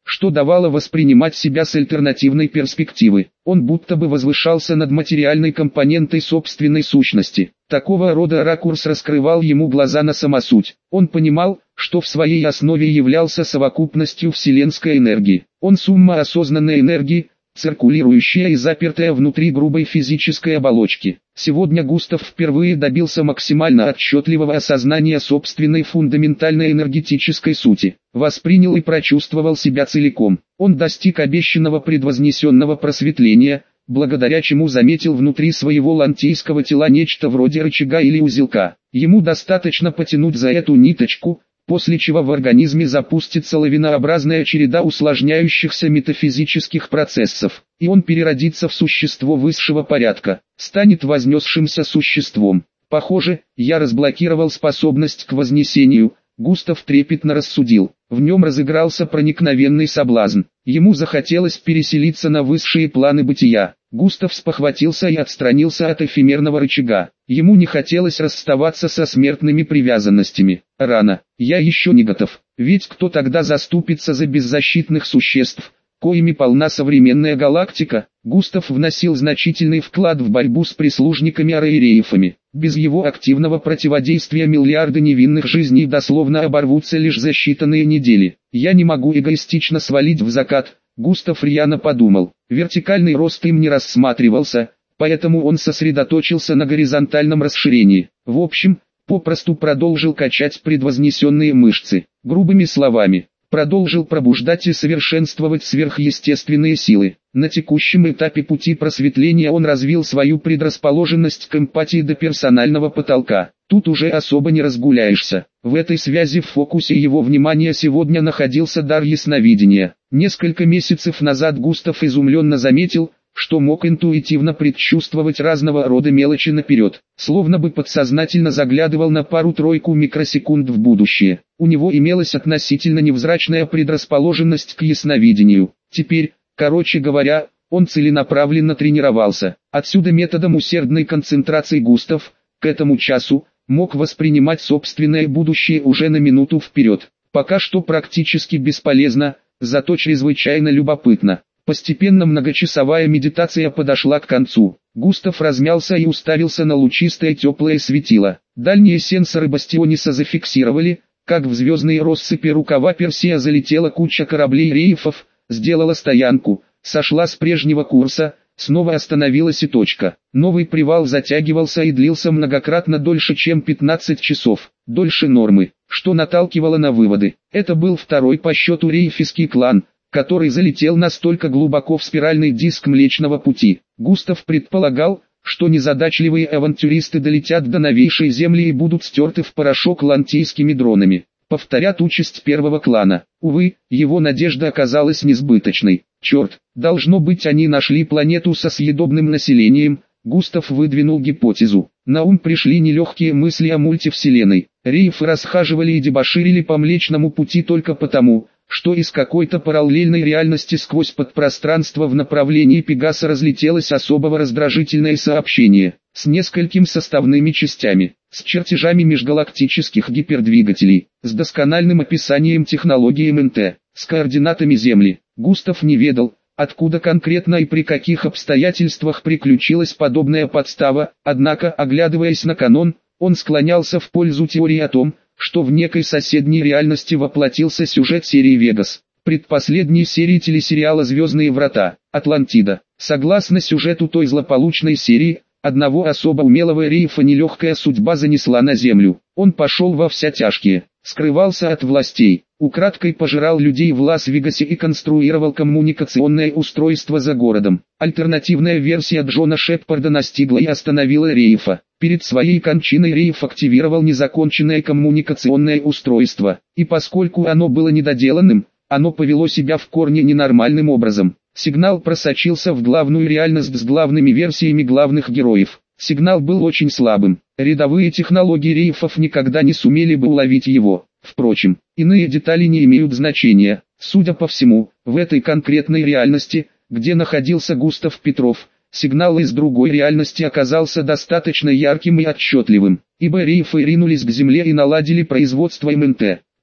A: что давало воспринимать себя с альтернативной перспективы. Он будто бы возвышался над материальной компонентой собственной сущности. Такого рода ракурс раскрывал ему глаза на самосуть. Он понимал, что в своей основе являлся совокупностью вселенской энергии. Он сумма осознанной энергии, циркулирующая и запертая внутри грубой физической оболочки. Сегодня Густав впервые добился максимально отчетливого осознания собственной фундаментальной энергетической сути. Воспринял и прочувствовал себя целиком. Он достиг обещанного предвознесенного просветления, благодаря чему заметил внутри своего лантийского тела нечто вроде рычага или узелка. Ему достаточно потянуть за эту ниточку, после чего в организме запустится лавинообразная череда усложняющихся метафизических процессов, и он переродится в существо высшего порядка, станет вознесшимся существом. Похоже, я разблокировал способность к вознесению, Густав трепетно рассудил. В нем разыгрался проникновенный соблазн. Ему захотелось переселиться на высшие планы бытия. Густав спохватился и отстранился от эфемерного рычага. Ему не хотелось расставаться со смертными привязанностями. Рано, я еще не готов. Ведь кто тогда заступится за беззащитных существ, коими полна современная галактика? Густав вносил значительный вклад в борьбу с прислужниками-араиреефами. Без его активного противодействия миллиарды невинных жизней дословно оборвутся лишь за считанные недели. Я не могу эгоистично свалить в закат, Густав рьяно подумал. Вертикальный рост им не рассматривался, поэтому он сосредоточился на горизонтальном расширении. В общем, попросту продолжил качать предвознесенные мышцы. Грубыми словами, продолжил пробуждать и совершенствовать сверхъестественные силы. На текущем этапе пути просветления он развил свою предрасположенность к эмпатии до персонального потолка. Тут уже особо не разгуляешься. В этой связи в фокусе его внимания сегодня находился дар ясновидения. Несколько месяцев назад Густав изумленно заметил, что мог интуитивно предчувствовать разного рода мелочи наперед, словно бы подсознательно заглядывал на пару-тройку микросекунд в будущее. У него имелась относительно невзрачная предрасположенность к ясновидению. Теперь, короче говоря, он целенаправленно тренировался. Отсюда методом усердной концентрации Густав, к этому часу, мог воспринимать собственное будущее уже на минуту вперед. Пока что практически бесполезно, зато чрезвычайно любопытно. Постепенно многочасовая медитация подошла к концу. Густав размялся и уставился на лучистое теплое светило. Дальние сенсоры бастиониса зафиксировали, как в звездные россыпи рукава Персея залетела куча кораблей-рейфов, сделала стоянку, сошла с прежнего курса, снова остановилась и точка. Новый привал затягивался и длился многократно дольше, чем пятнадцать часов, дольше нормы, что наталкивало на выводы. Это был второй по счету рейфский клан, который залетел настолько глубоко в спиральный диск Млечного Пути. Густав предполагал, что незадачливые авантюристы долетят до новейшей земли и будут стерты в порошок лантийскими дронами. Повторят участь первого клана. Увы, его надежда оказалась несбыточной. Черт, должно быть, они нашли планету со съедобным населением. Густав выдвинул гипотезу. На ум пришли нелегкие мысли о мультивселенной. Рейфы расхаживали и дебоширили по Млечному Пути только потому, что из какой-то параллельной реальности сквозь подпространство в направлении Пегаса разлетелось особого раздражительное сообщение, с несколькими составными частями, с чертежами межгалактических гипердвигателей, с доскональным описанием технологии эм эн тэ, с координатами Земли. Густав не ведал, откуда конкретно и при каких обстоятельствах приключилась подобная подстава, однако, оглядываясь на канон, он склонялся в пользу теории о том, что в некой соседней реальности воплотился сюжет серии «Вегас», предпоследней серии телесериала «Звездные врата», «Атлантида». Согласно сюжету той злополучной серии, одного особо умелого рейфа нелегкая судьба занесла на Землю. Он пошел во все тяжкие, скрывался от властей, украдкой пожирал людей в Лас-Вегасе и конструировал коммуникационное устройство за городом. Альтернативная версия Джона Шепарда настигла и остановила рейфа. Перед своей кончиной рейф активировал незаконченное коммуникационное устройство, и поскольку оно было недоделанным, оно повело себя в корне ненормальным образом. Сигнал просочился в главную реальность с главными версиями главных героев. Сигнал был очень слабым. Рядовые технологии рейфов никогда не сумели бы уловить его. Впрочем, иные детали не имеют значения. Судя по всему, в этой конкретной реальности, где находился Густав Петров, сигнал из другой реальности оказался достаточно ярким и отчетливым, ибо рейфы ринулись к Земле и наладили производство эм эн тэ.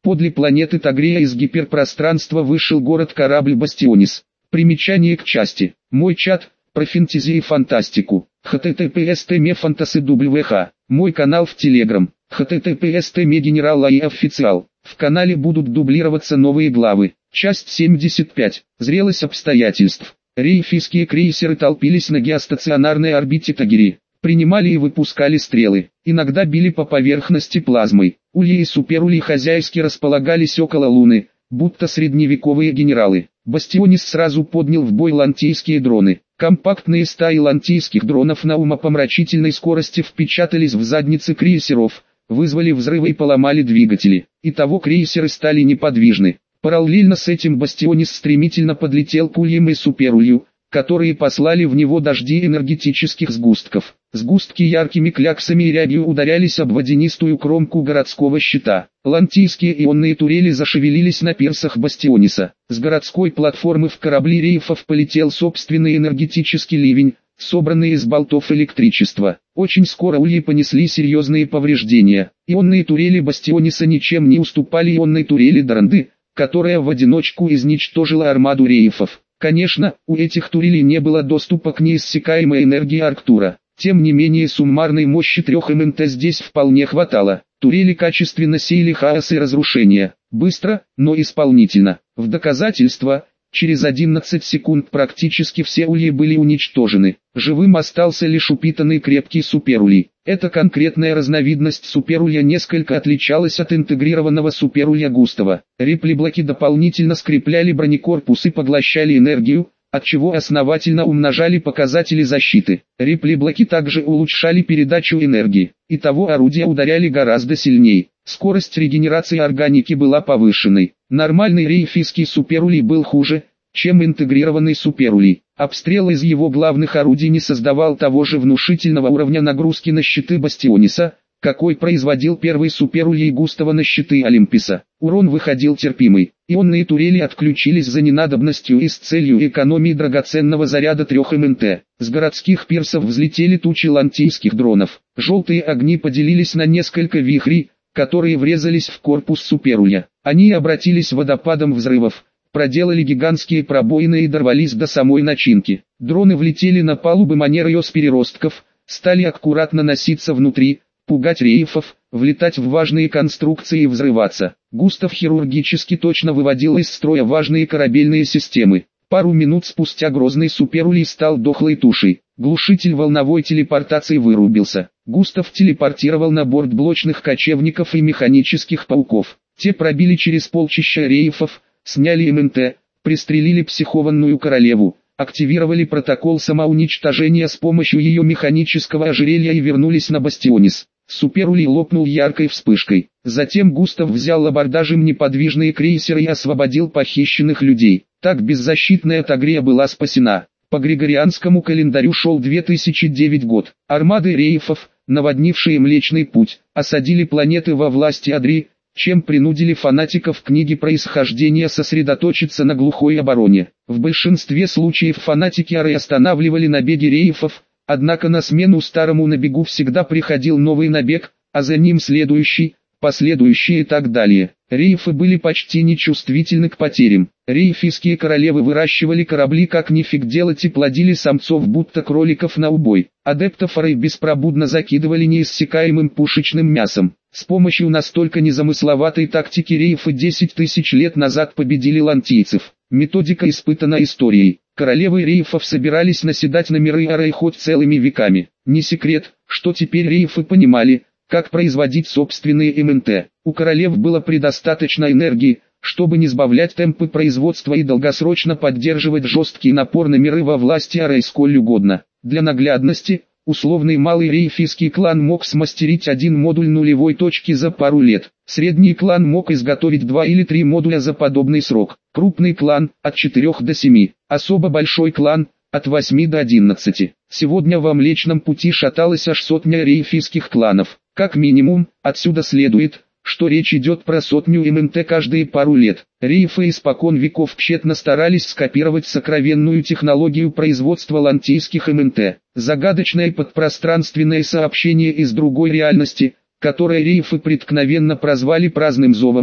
A: Подле планеты Тагрея из гиперпространства вышел город-корабль Бастионис. Примечание к части. Мой чат, про фэнтези и фантастику. https tmefantasiwh. Мой канал в Телеграм. https tmegенерал и официал. В канале будут дублироваться новые главы. Часть семьдесят пять. Зрелость обстоятельств. Рейфийские крейсеры толпились на геостационарной орбите Тагери. Принимали и выпускали стрелы. Иногда били по поверхности плазмой. Ульи и суперульи хозяйски располагались около Луны, будто средневековые генералы. Бастионис сразу поднял в бой лантийские дроны. Компактные стаи лантийских дронов на умопомрачительной скорости впечатались в задницы крейсеров, вызвали взрывы и поломали двигатели. Итого крейсеры стали неподвижны. Параллельно с этим Бастионис стремительно подлетел к ульям и суперулью, которые послали в него дожди энергетических сгустков. Сгустки яркими кляксами и рябью ударялись об водянистую кромку городского щита. Лантийские ионные турели зашевелились на пирсах Бастиониса. С городской платформы в корабли рейфов полетел собственный энергетический ливень, собранный из болтов электричества. Очень скоро ульи понесли серьезные повреждения. Ионные турели Бастиониса ничем не уступали ионной турели Даранды, которая в одиночку изничтожила армаду рейфов. Конечно, у этих турелей не было доступа к неиссякаемой энергии Арктура. Тем не менее суммарной мощи трех эм эн тэ здесь вполне хватало. Турели качественно сеяли хаос и разрушение. Быстро, но исполнительно. В доказательство, через одиннадцать секунд практически все ульи были уничтожены. Живым остался лишь упитанный крепкий суперулей. Эта конкретная разновидность суперулья несколько отличалась от интегрированного суперулья Густава. Реплиблоки дополнительно скрепляли бронекорпус и поглощали энергию, отчего основательно умножали показатели защиты. Реплиблоки также улучшали передачу энергии. Итого орудия ударяли гораздо сильнее. Скорость регенерации органики была повышенной. Нормальный рейфийский суперулей был хуже, чем интегрированный суперулей. Обстрел из его главных орудий не создавал того же внушительного уровня нагрузки на щиты Бастиониса, какой производил первый суперулей Густава на щиты Олимписа. Урон выходил терпимый. Ионные турели отключились за ненадобностью и с целью экономии драгоценного заряда трех эм эн тэ. С городских пирсов взлетели тучи лантийских дронов. Желтые огни поделились на несколько вихрей, которые врезались в корпус суперулья. Они обратились водопадом взрывов, проделали гигантские пробоины и дорвались до самой начинки. Дроны влетели на палубы манерой ос-переростков, стали аккуратно носиться внутри, пугать рейфов, влетать в важные конструкции и взрываться. Густав хирургически точно выводил из строя важные корабельные системы. Пару минут спустя грозный суперулей стал дохлой тушей. Глушитель волновой телепортации вырубился. Густав телепортировал на борт блочных кочевников и механических пауков. Те пробили через полчища рейфов, сняли эм эн тэ, пристрелили психованную королеву, активировали протокол самоуничтожения с помощью ее механического ожерелья и вернулись на Бастионис. Суперулей лопнул яркой вспышкой. Затем Густав взял абордажем неподвижные крейсеры и освободил похищенных людей. Так беззащитная Тагрея была спасена. По григорианскому календарю шел две тысячи девятый год. Армады рейфов, наводнившие Млечный Путь, осадили планеты во власти Адри, чем принудили фанатиков книги происхождения сосредоточиться на глухой обороне. В большинстве случаев фанатики Ары останавливали набеги рейфов, однако на смену старому набегу всегда приходил новый набег, а за ним следующий, последующий и так далее. Рейфы были почти нечувствительны к потерям. Рейфийские королевы выращивали корабли как нифиг делать и плодили самцов будто кроликов на убой. Адептов Ары беспробудно закидывали неиссякаемым пушечным мясом. С помощью настолько незамысловатой тактики рейфы десять тысяч лет назад победили лантийцев. Методика испытана историей. Королевы рейфов собирались наседать на миры Ары хоть целыми веками. Не секрет, что теперь рейфы понимали, как производить собственные эм эн тэ. У королев было предостаточно энергии, чтобы не сбавлять темпы производства и долгосрочно поддерживать жесткий напор на миры во власти Ары сколь угодно. Для наглядности, условный малый рейфийский клан мог смастерить один модуль нулевой точки за пару лет. Средний клан мог изготовить два или три модуля за подобный срок. Крупный клан – от четырёх до семи. Особо большой клан – от восьми до одиннадцати. Сегодня во Млечном Пути шаталась аж сотня рейфийских кланов. Как минимум, отсюда следует, что речь идет про сотню эм эн тэ каждые пару лет. Рейфы испокон веков тщетно старались скопировать сокровенную технологию производства лантийских эм эн тэ. Загадочное подпространственное сообщение из другой реальности, которое рейфы преткновенно прозвали праздным зовом,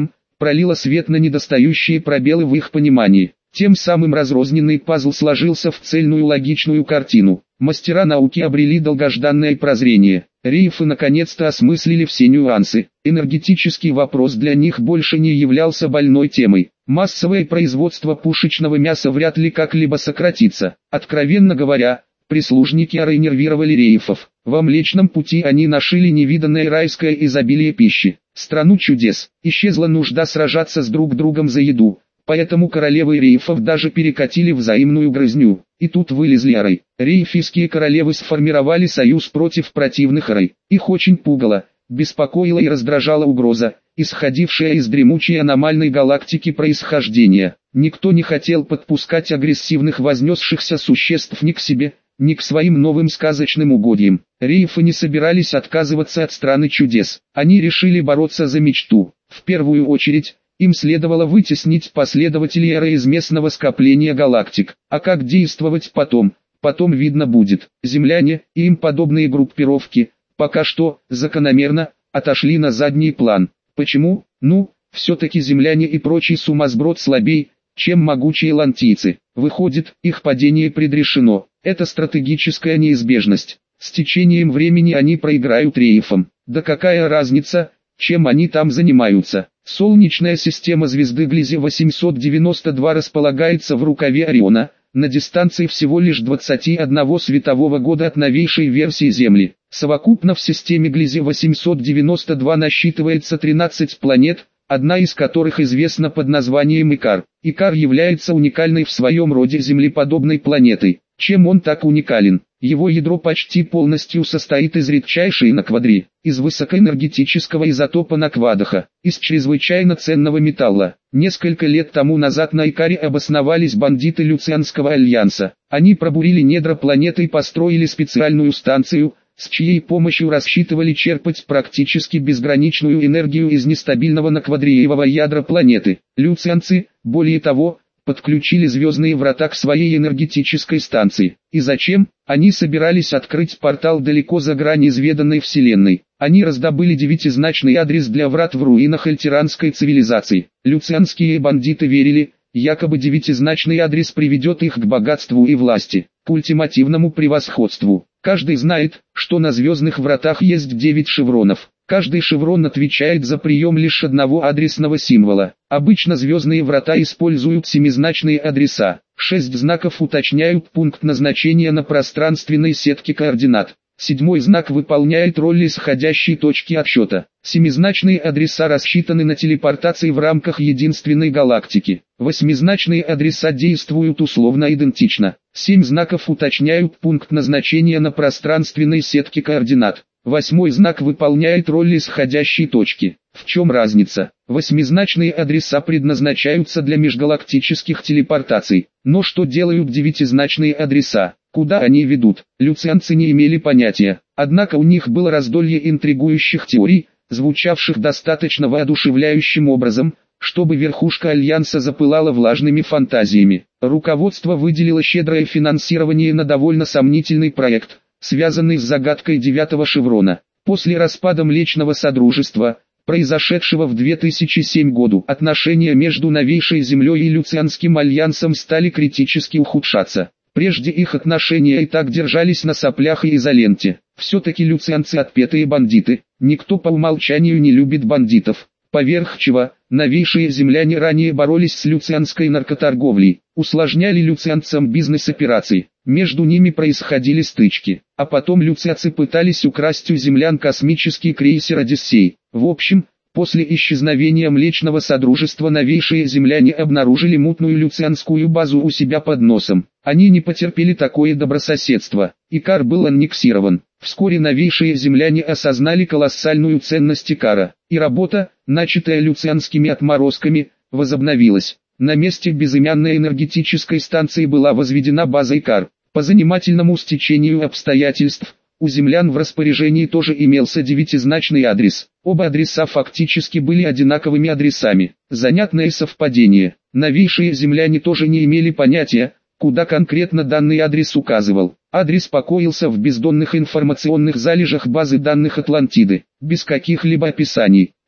A: пролила свет на недостающие пробелы в их понимании. Тем самым разрозненный пазл сложился в цельную логичную картину. Мастера науки обрели долгожданное прозрение. Рейфы наконец-то осмыслили все нюансы. Энергетический вопрос для них больше не являлся больной темой. Массовое производство пушечного мяса вряд ли как-либо сократится. Откровенно говоря, прислужники Ары нервировали рейфов. Во Млечном Пути они нашили невиданное райское изобилие пищи. Страну чудес. Исчезла нужда сражаться с друг другом за еду. Поэтому королевы рейфов даже перекатили взаимную грызню. И тут вылезли Ары. Рейфийские королевы сформировали союз против противных Ары. Их очень пугало, беспокоила и раздражала угроза, исходившая из дремучей аномальной галактики происхождения. Никто не хотел подпускать агрессивных вознесшихся существ ни к себе, ни к своим новым сказочным угодьям. Рейфы не собирались отказываться от страны чудес. Они решили бороться за мечту. В первую очередь, им следовало вытеснить последователей Эры из местного скопления галактик. А как действовать потом? Потом видно будет. Земляне и им подобные группировки, пока что, закономерно, отошли на задний план. Почему? Ну, все-таки земляне и прочий сумасброд слабей, чем могучие лантийцы. Выходит, их падение предрешено. Это стратегическая неизбежность. С течением времени они проиграют рейфам. Да какая разница, чем они там занимаются? Солнечная система звезды Gliese восемьсот девяносто два располагается в рукаве Ориона, на дистанции всего лишь двадцати одного светового года от новейшей версии Земли. Совокупно в системе Gliese восемьсот девяносто два насчитывается тринадцать планет, одна из которых известна под названием Икар. Икар является уникальной в своем роде землеподобной планетой. Чем он так уникален? Его ядро почти полностью состоит из редчайшей наквадри, из высокоэнергетического изотопа наквадаха, из чрезвычайно ценного металла. Несколько лет тому назад на Икаре обосновались бандиты Люцианского альянса. Они пробурили недра планеты и построили специальную станцию, с чьей помощью рассчитывали черпать практически безграничную энергию из нестабильного наквадриевого ядра планеты. Люцианцы, более того, подключили звездные врата к своей энергетической станции. И зачем? Они собирались открыть портал далеко за грань изведанной вселенной. Они раздобыли девятизначный адрес для врат в руинах альтеранской цивилизации. Люцианские бандиты верили, якобы девятизначный адрес приведет их к богатству и власти, к ультимативному превосходству. Каждый знает, что на звездных вратах есть девять шевронов. Каждый шеврон отвечает за прием лишь одного адресного символа. Обычно звездные врата используют семизначные адреса. Шесть знаков уточняют пункт назначения на пространственной сетке координат. Седьмой знак выполняет роль исходящей точки отсчета. Семизначные адреса рассчитаны на телепортации в рамках единственной галактики. Восьмизначные адреса действуют условно идентично. Семь знаков уточняют пункт назначения на пространственной сетке координат. Восьмой знак выполняет роль исходящей точки. В чем разница? Восьмизначные адреса предназначаются для межгалактических телепортаций. Но что делают девятизначные адреса? Куда они ведут? Люцианцы не имели понятия. Однако у них было раздолье интригующих теорий, звучавших достаточно воодушевляющим образом, чтобы верхушка Альянса запылала влажными фантазиями. Руководство выделило щедрое финансирование на довольно сомнительный проект, связанный с загадкой девятого шеврона. После распада Млечного Содружества, произошедшего в две тысячи седьмом году, отношения между новейшей Землей и Люцианским Альянсом стали критически ухудшаться. Прежде их отношения и так держались на соплях и изоленте. Все-таки люцианцы отпетые бандиты, никто по умолчанию не любит бандитов. Поверх чего, новейшие земляне ранее боролись с люцианской наркоторговлей, усложняли люцианцам бизнес-операции, между ними происходили стычки, а потом люцианцы пытались украсть у землян космический крейсер «Одиссей». В общем, после исчезновения Млечного Содружества новейшие земляне обнаружили мутную люцианскую базу у себя под носом. Они не потерпели такое добрососедство. Икар был аннексирован. Вскоре новейшие земляне осознали колоссальную ценность Икара, и работа, начатая люцианскими отморозками, возобновилась. На месте безымянной энергетической станции была возведена база Икар. По занимательному стечению обстоятельств, у землян в распоряжении тоже имелся девятизначный адрес. Оба адреса фактически были одинаковыми адресами. Занятное совпадение. Новейшие земляне тоже не имели понятия, куда конкретно данный адрес указывал. Адрес покоился в бездонных информационных залежах базы данных Атлантиды, без каких-либо описаний.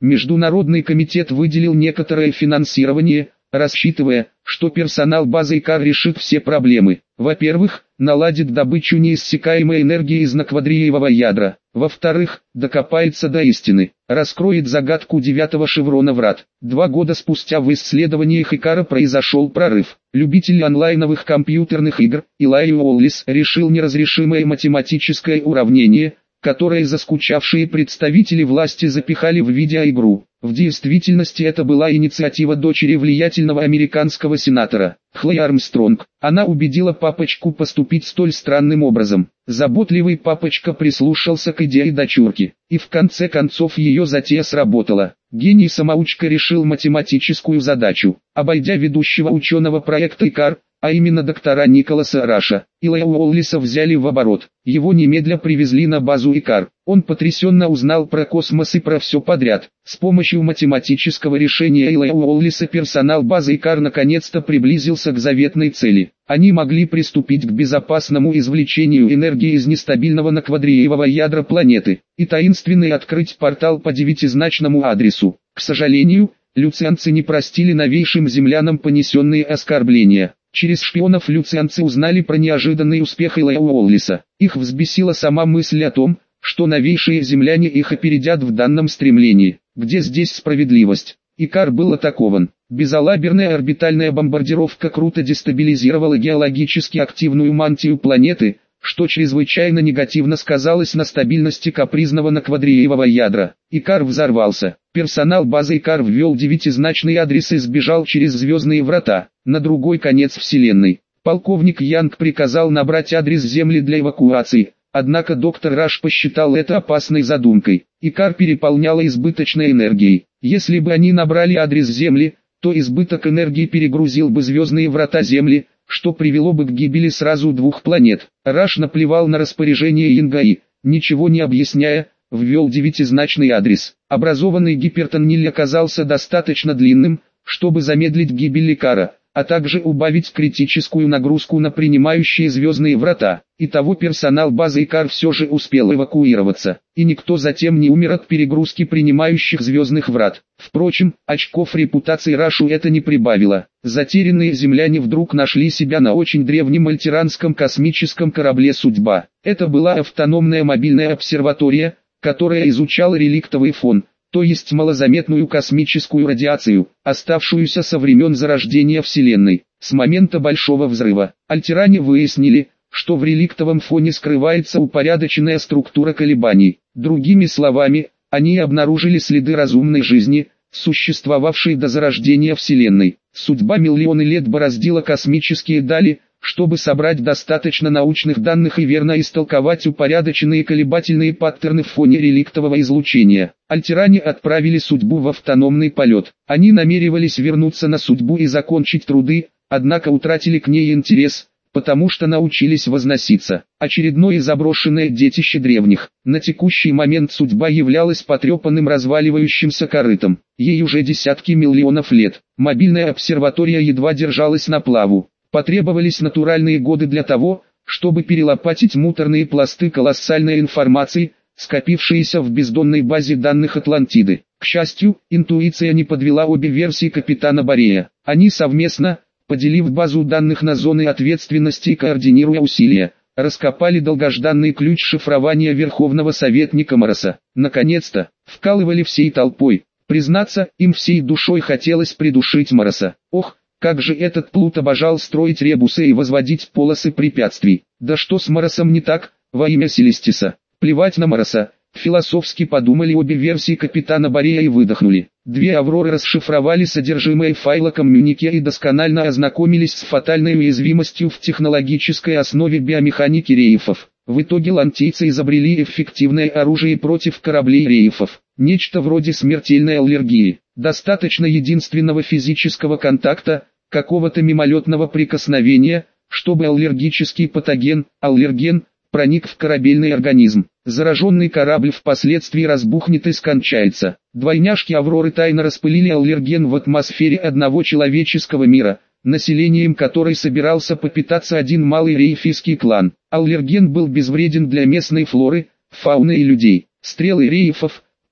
A: Международный комитет выделил некоторое финансирование, рассчитывая, что персонал базы ИКАР решит все проблемы. Во-первых, наладит добычу неиссякаемой энергии из наквадриевого ядра. Во-вторых, докопается до истины, раскроет загадку девятого шеврона врат. Два года спустя в исследованиях ИКАРа произошел прорыв. Любитель онлайновых компьютерных игр, Илай Уоллис решил неразрешимое математическое уравнение, которые заскучавшие представители власти запихали в видеоигру. В действительности это была инициатива дочери влиятельного американского сенатора, Хлои Армстронг. Она убедила папочку поступить столь странным образом. Заботливый папочка прислушался к идее дочурки, и в конце концов ее затея сработала. Гений-самоучка решил математическую задачу, обойдя ведущего ученого проекта ИКАР, а именно доктора Николаса Раша. Илая Уоллиса взяли в оборот. Его немедля привезли на базу ИКАР. Он потрясенно узнал про космос и про все подряд. С помощью математического решения Илая Уоллиса персонал базы ИКАР наконец-то приблизился к заветной цели. Они могли приступить к безопасному извлечению энергии из нестабильного наквадриевого ядра планеты и таинственный открыть портал по девятизначному адресу. К сожалению, люцианцы не простили новейшим землянам понесенные оскорбления. Через шпионов люцианцы узнали про неожиданный успех Илая Уоллиса. Их взбесила сама мысль о том, что новейшие земляне их опередят в данном стремлении. Где здесь справедливость? ИКАР был атакован. Безалаберная орбитальная бомбардировка круто дестабилизировала геологически активную мантию планеты, что чрезвычайно негативно сказалось на стабильности капризного наквадриевого ядра. ИКАР взорвался. Персонал базы ИКАР ввел девятизначный адрес и сбежал через звездные врата, на другой конец Вселенной. Полковник Янг приказал набрать адрес Земли для эвакуации, однако доктор Раш посчитал это опасной задумкой. ИКАР переполняла избыточной энергией. Если бы они набрали адрес Земли, то избыток энергии перегрузил бы звездные врата Земли, что привело бы к гибели сразу двух планет. Раш наплевал на распоряжение Янга и, ничего не объясняя, ввел девятизначный адрес. Образованный гипертоннель оказался достаточно длинным, чтобы замедлить гибель ИКАРа, а также убавить критическую нагрузку на принимающие звездные врата. Итого персонал базы ИКАР все же успел эвакуироваться, и никто затем не умер от перегрузки принимающих звездных врат. Впрочем, очков репутации Рашу это не прибавило. Затерянные земляне вдруг нашли себя на очень древнем альтеранском космическом корабле «Судьба». Это была автономная мобильная обсерватория, которая изучала реликтовый фон, то есть малозаметную космическую радиацию, оставшуюся со времен зарождения Вселенной. С момента Большого Взрыва, альтеране выяснили, что в реликтовом фоне скрывается упорядоченная структура колебаний. Другими словами, они обнаружили следы разумной жизни, существовавшей до зарождения Вселенной. Судьба миллионы лет бороздила космические дали, чтобы собрать достаточно научных данных и верно истолковать упорядоченные колебательные паттерны в фоне реликтового излучения. Альтеране отправили Судьбу в автономный полет. Они намеревались вернуться на Судьбу и закончить труды, однако утратили к ней интерес, потому что научились возноситься. Очередное заброшенное детище древних. На текущий момент Судьба являлась потрепанным разваливающимся корытом. Ей уже десятки миллионов лет. Мобильная обсерватория едва держалась на плаву. Потребовались натуральные годы для того, чтобы перелопатить муторные пласты колоссальной информации, скопившиеся в бездонной базе данных Атлантиды. К счастью, интуиция не подвела обе версии капитана Борея. Они совместно, поделив базу данных на зоны ответственности и координируя усилия, раскопали долгожданный ключ шифрования Верховного Советника Мороса. Наконец-то, вкалывали всей толпой. Признаться, им всей душой хотелось придушить Мороса. Ох, как же этот плут обожал строить ребусы и возводить полосы препятствий. Да что с Моросом не так, во имя Селестиса? Плевать на Мороса. Философски подумали обе версии капитана Борея и выдохнули. Две Авроры расшифровали содержимое файла коммюнике и досконально ознакомились с фатальной уязвимостью в технологической основе биомеханики рейфов. В итоге лантийцы изобрели эффективное оружие против кораблей рейфов. Нечто вроде смертельной аллергии. Достаточно единственного физического контакта, какого-то мимолетного прикосновения, чтобы аллергический патоген, аллерген, проник в корабельный организм. Зараженный корабль впоследствии разбухнет и скончается. Двойняшки Авроры тайно распылили аллерген в атмосфере одного человеческого мира, населением которой собирался попитаться один малый рейфийский клан. Аллерген был безвреден для местной флоры, фауны и людей. Стрелы рейфов,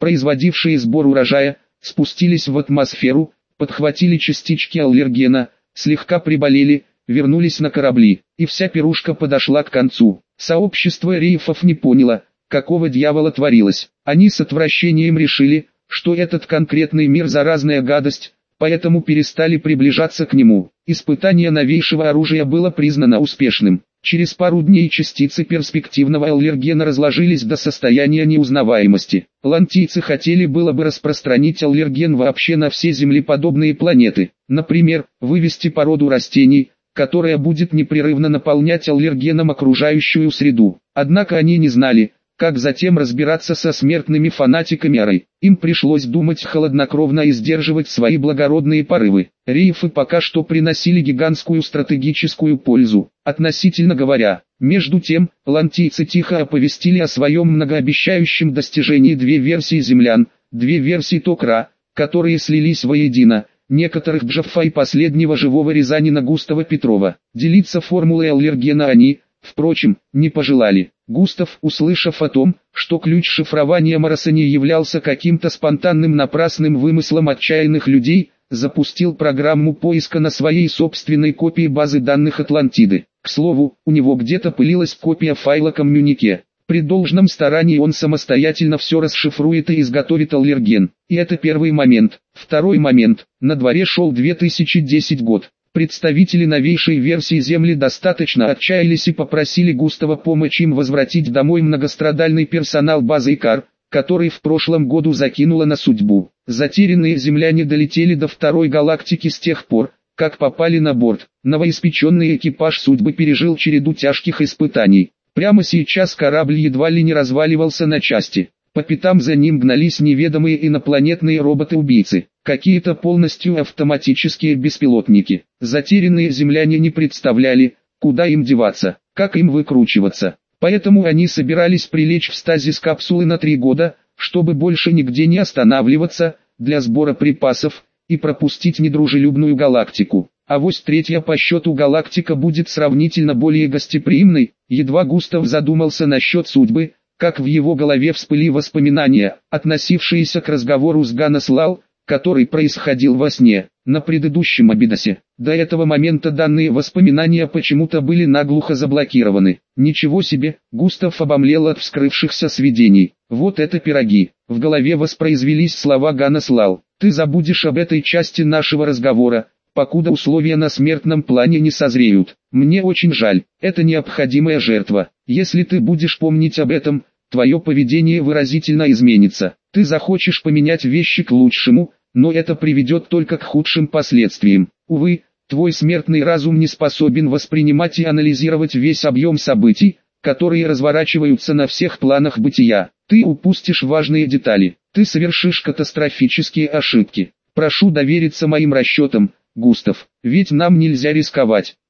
A: производившие сбор урожая, спустились в атмосферу, подхватили частички аллергена, слегка приболели, вернулись на корабли, и вся пирушка подошла к концу. Сообщество рейфов не поняло, какого дьявола творилось. Они с отвращением решили, что этот конкретный мир заразная гадость, поэтому перестали приближаться к нему. Испытание новейшего оружия было признано успешным. Через пару дней частицы перспективного аллергена разложились до состояния неузнаваемости. Лантийцы хотели было бы распространить аллерген вообще на все землеподобные планеты. Например, вывести породу растений, которая будет непрерывно наполнять аллергеном окружающую среду. Однако они не знали, как затем разбираться со смертными фанатиками Ары. Им пришлось думать хладнокровно и сдерживать свои благородные порывы. Рейфы пока что приносили гигантскую стратегическую пользу, относительно говоря. Между тем, лантийцы тихо оповестили о своем многообещающем достижении две версии землян, две версии Токра, которые слились воедино, некоторых Джаффа и последнего живого рязанина Густава Петрова. Делиться формулой аллергена они, впрочем, не пожелали. Густав, услышав о том, что ключ шифрования Марасани являлся каким-то спонтанным напрасным вымыслом отчаянных людей, запустил программу поиска на своей собственной копии базы данных Атлантиды. К слову, у него где-то пылилась копия файла коммюнике. При должном старании он самостоятельно все расшифрует и изготовит аллерген. И это первый момент. Второй момент. На дворе шел две тысячи десятый год. Представители новейшей версии Земли достаточно отчаялись и попросили Густава помочь им возвратить домой многострадальный персонал базы Икар, который в прошлом году закинуло на судьбу. Затерянные земляне долетели до второй галактики с тех пор, как попали на борт. Новоиспеченный экипаж судьбы пережил череду тяжких испытаний. Прямо сейчас корабль едва ли не разваливался на части. По пятам за ним гнались неведомые инопланетные роботы-убийцы, какие-то полностью автоматические беспилотники. Затерянные земляне не представляли, куда им деваться, как им выкручиваться. Поэтому они собирались прилечь в стазис капсулы на три года, чтобы больше нигде не останавливаться, для сбора припасов, и пропустить недружелюбную галактику. Авось третья по счету галактика будет сравнительно более гостеприимной. Едва Густав задумался насчет судьбы, как в его голове всплыли воспоминания, относившиеся к разговору с Ганас Лал, который происходил во сне, на предыдущем Абидосе. До этого момента данные воспоминания почему-то были наглухо заблокированы. Ничего себе, Густав обомлел от вскрывшихся сведений. Вот это пироги. В голове воспроизвелись слова Ганас Лал. Ты забудешь об этой части нашего разговора, покуда условия на смертном плане не созреют. Мне очень жаль, это необходимая жертва. Если ты будешь помнить об этом, твое поведение выразительно изменится. Ты захочешь поменять вещи к лучшему, но это приведет только к худшим последствиям. Увы, твой смертный разум не способен воспринимать и анализировать весь объем событий, которые разворачиваются на всех планах бытия. Ты упустишь важные детали, ты совершишь катастрофические ошибки. Прошу довериться моим расчетам, Густав, ведь нам нельзя рисковать.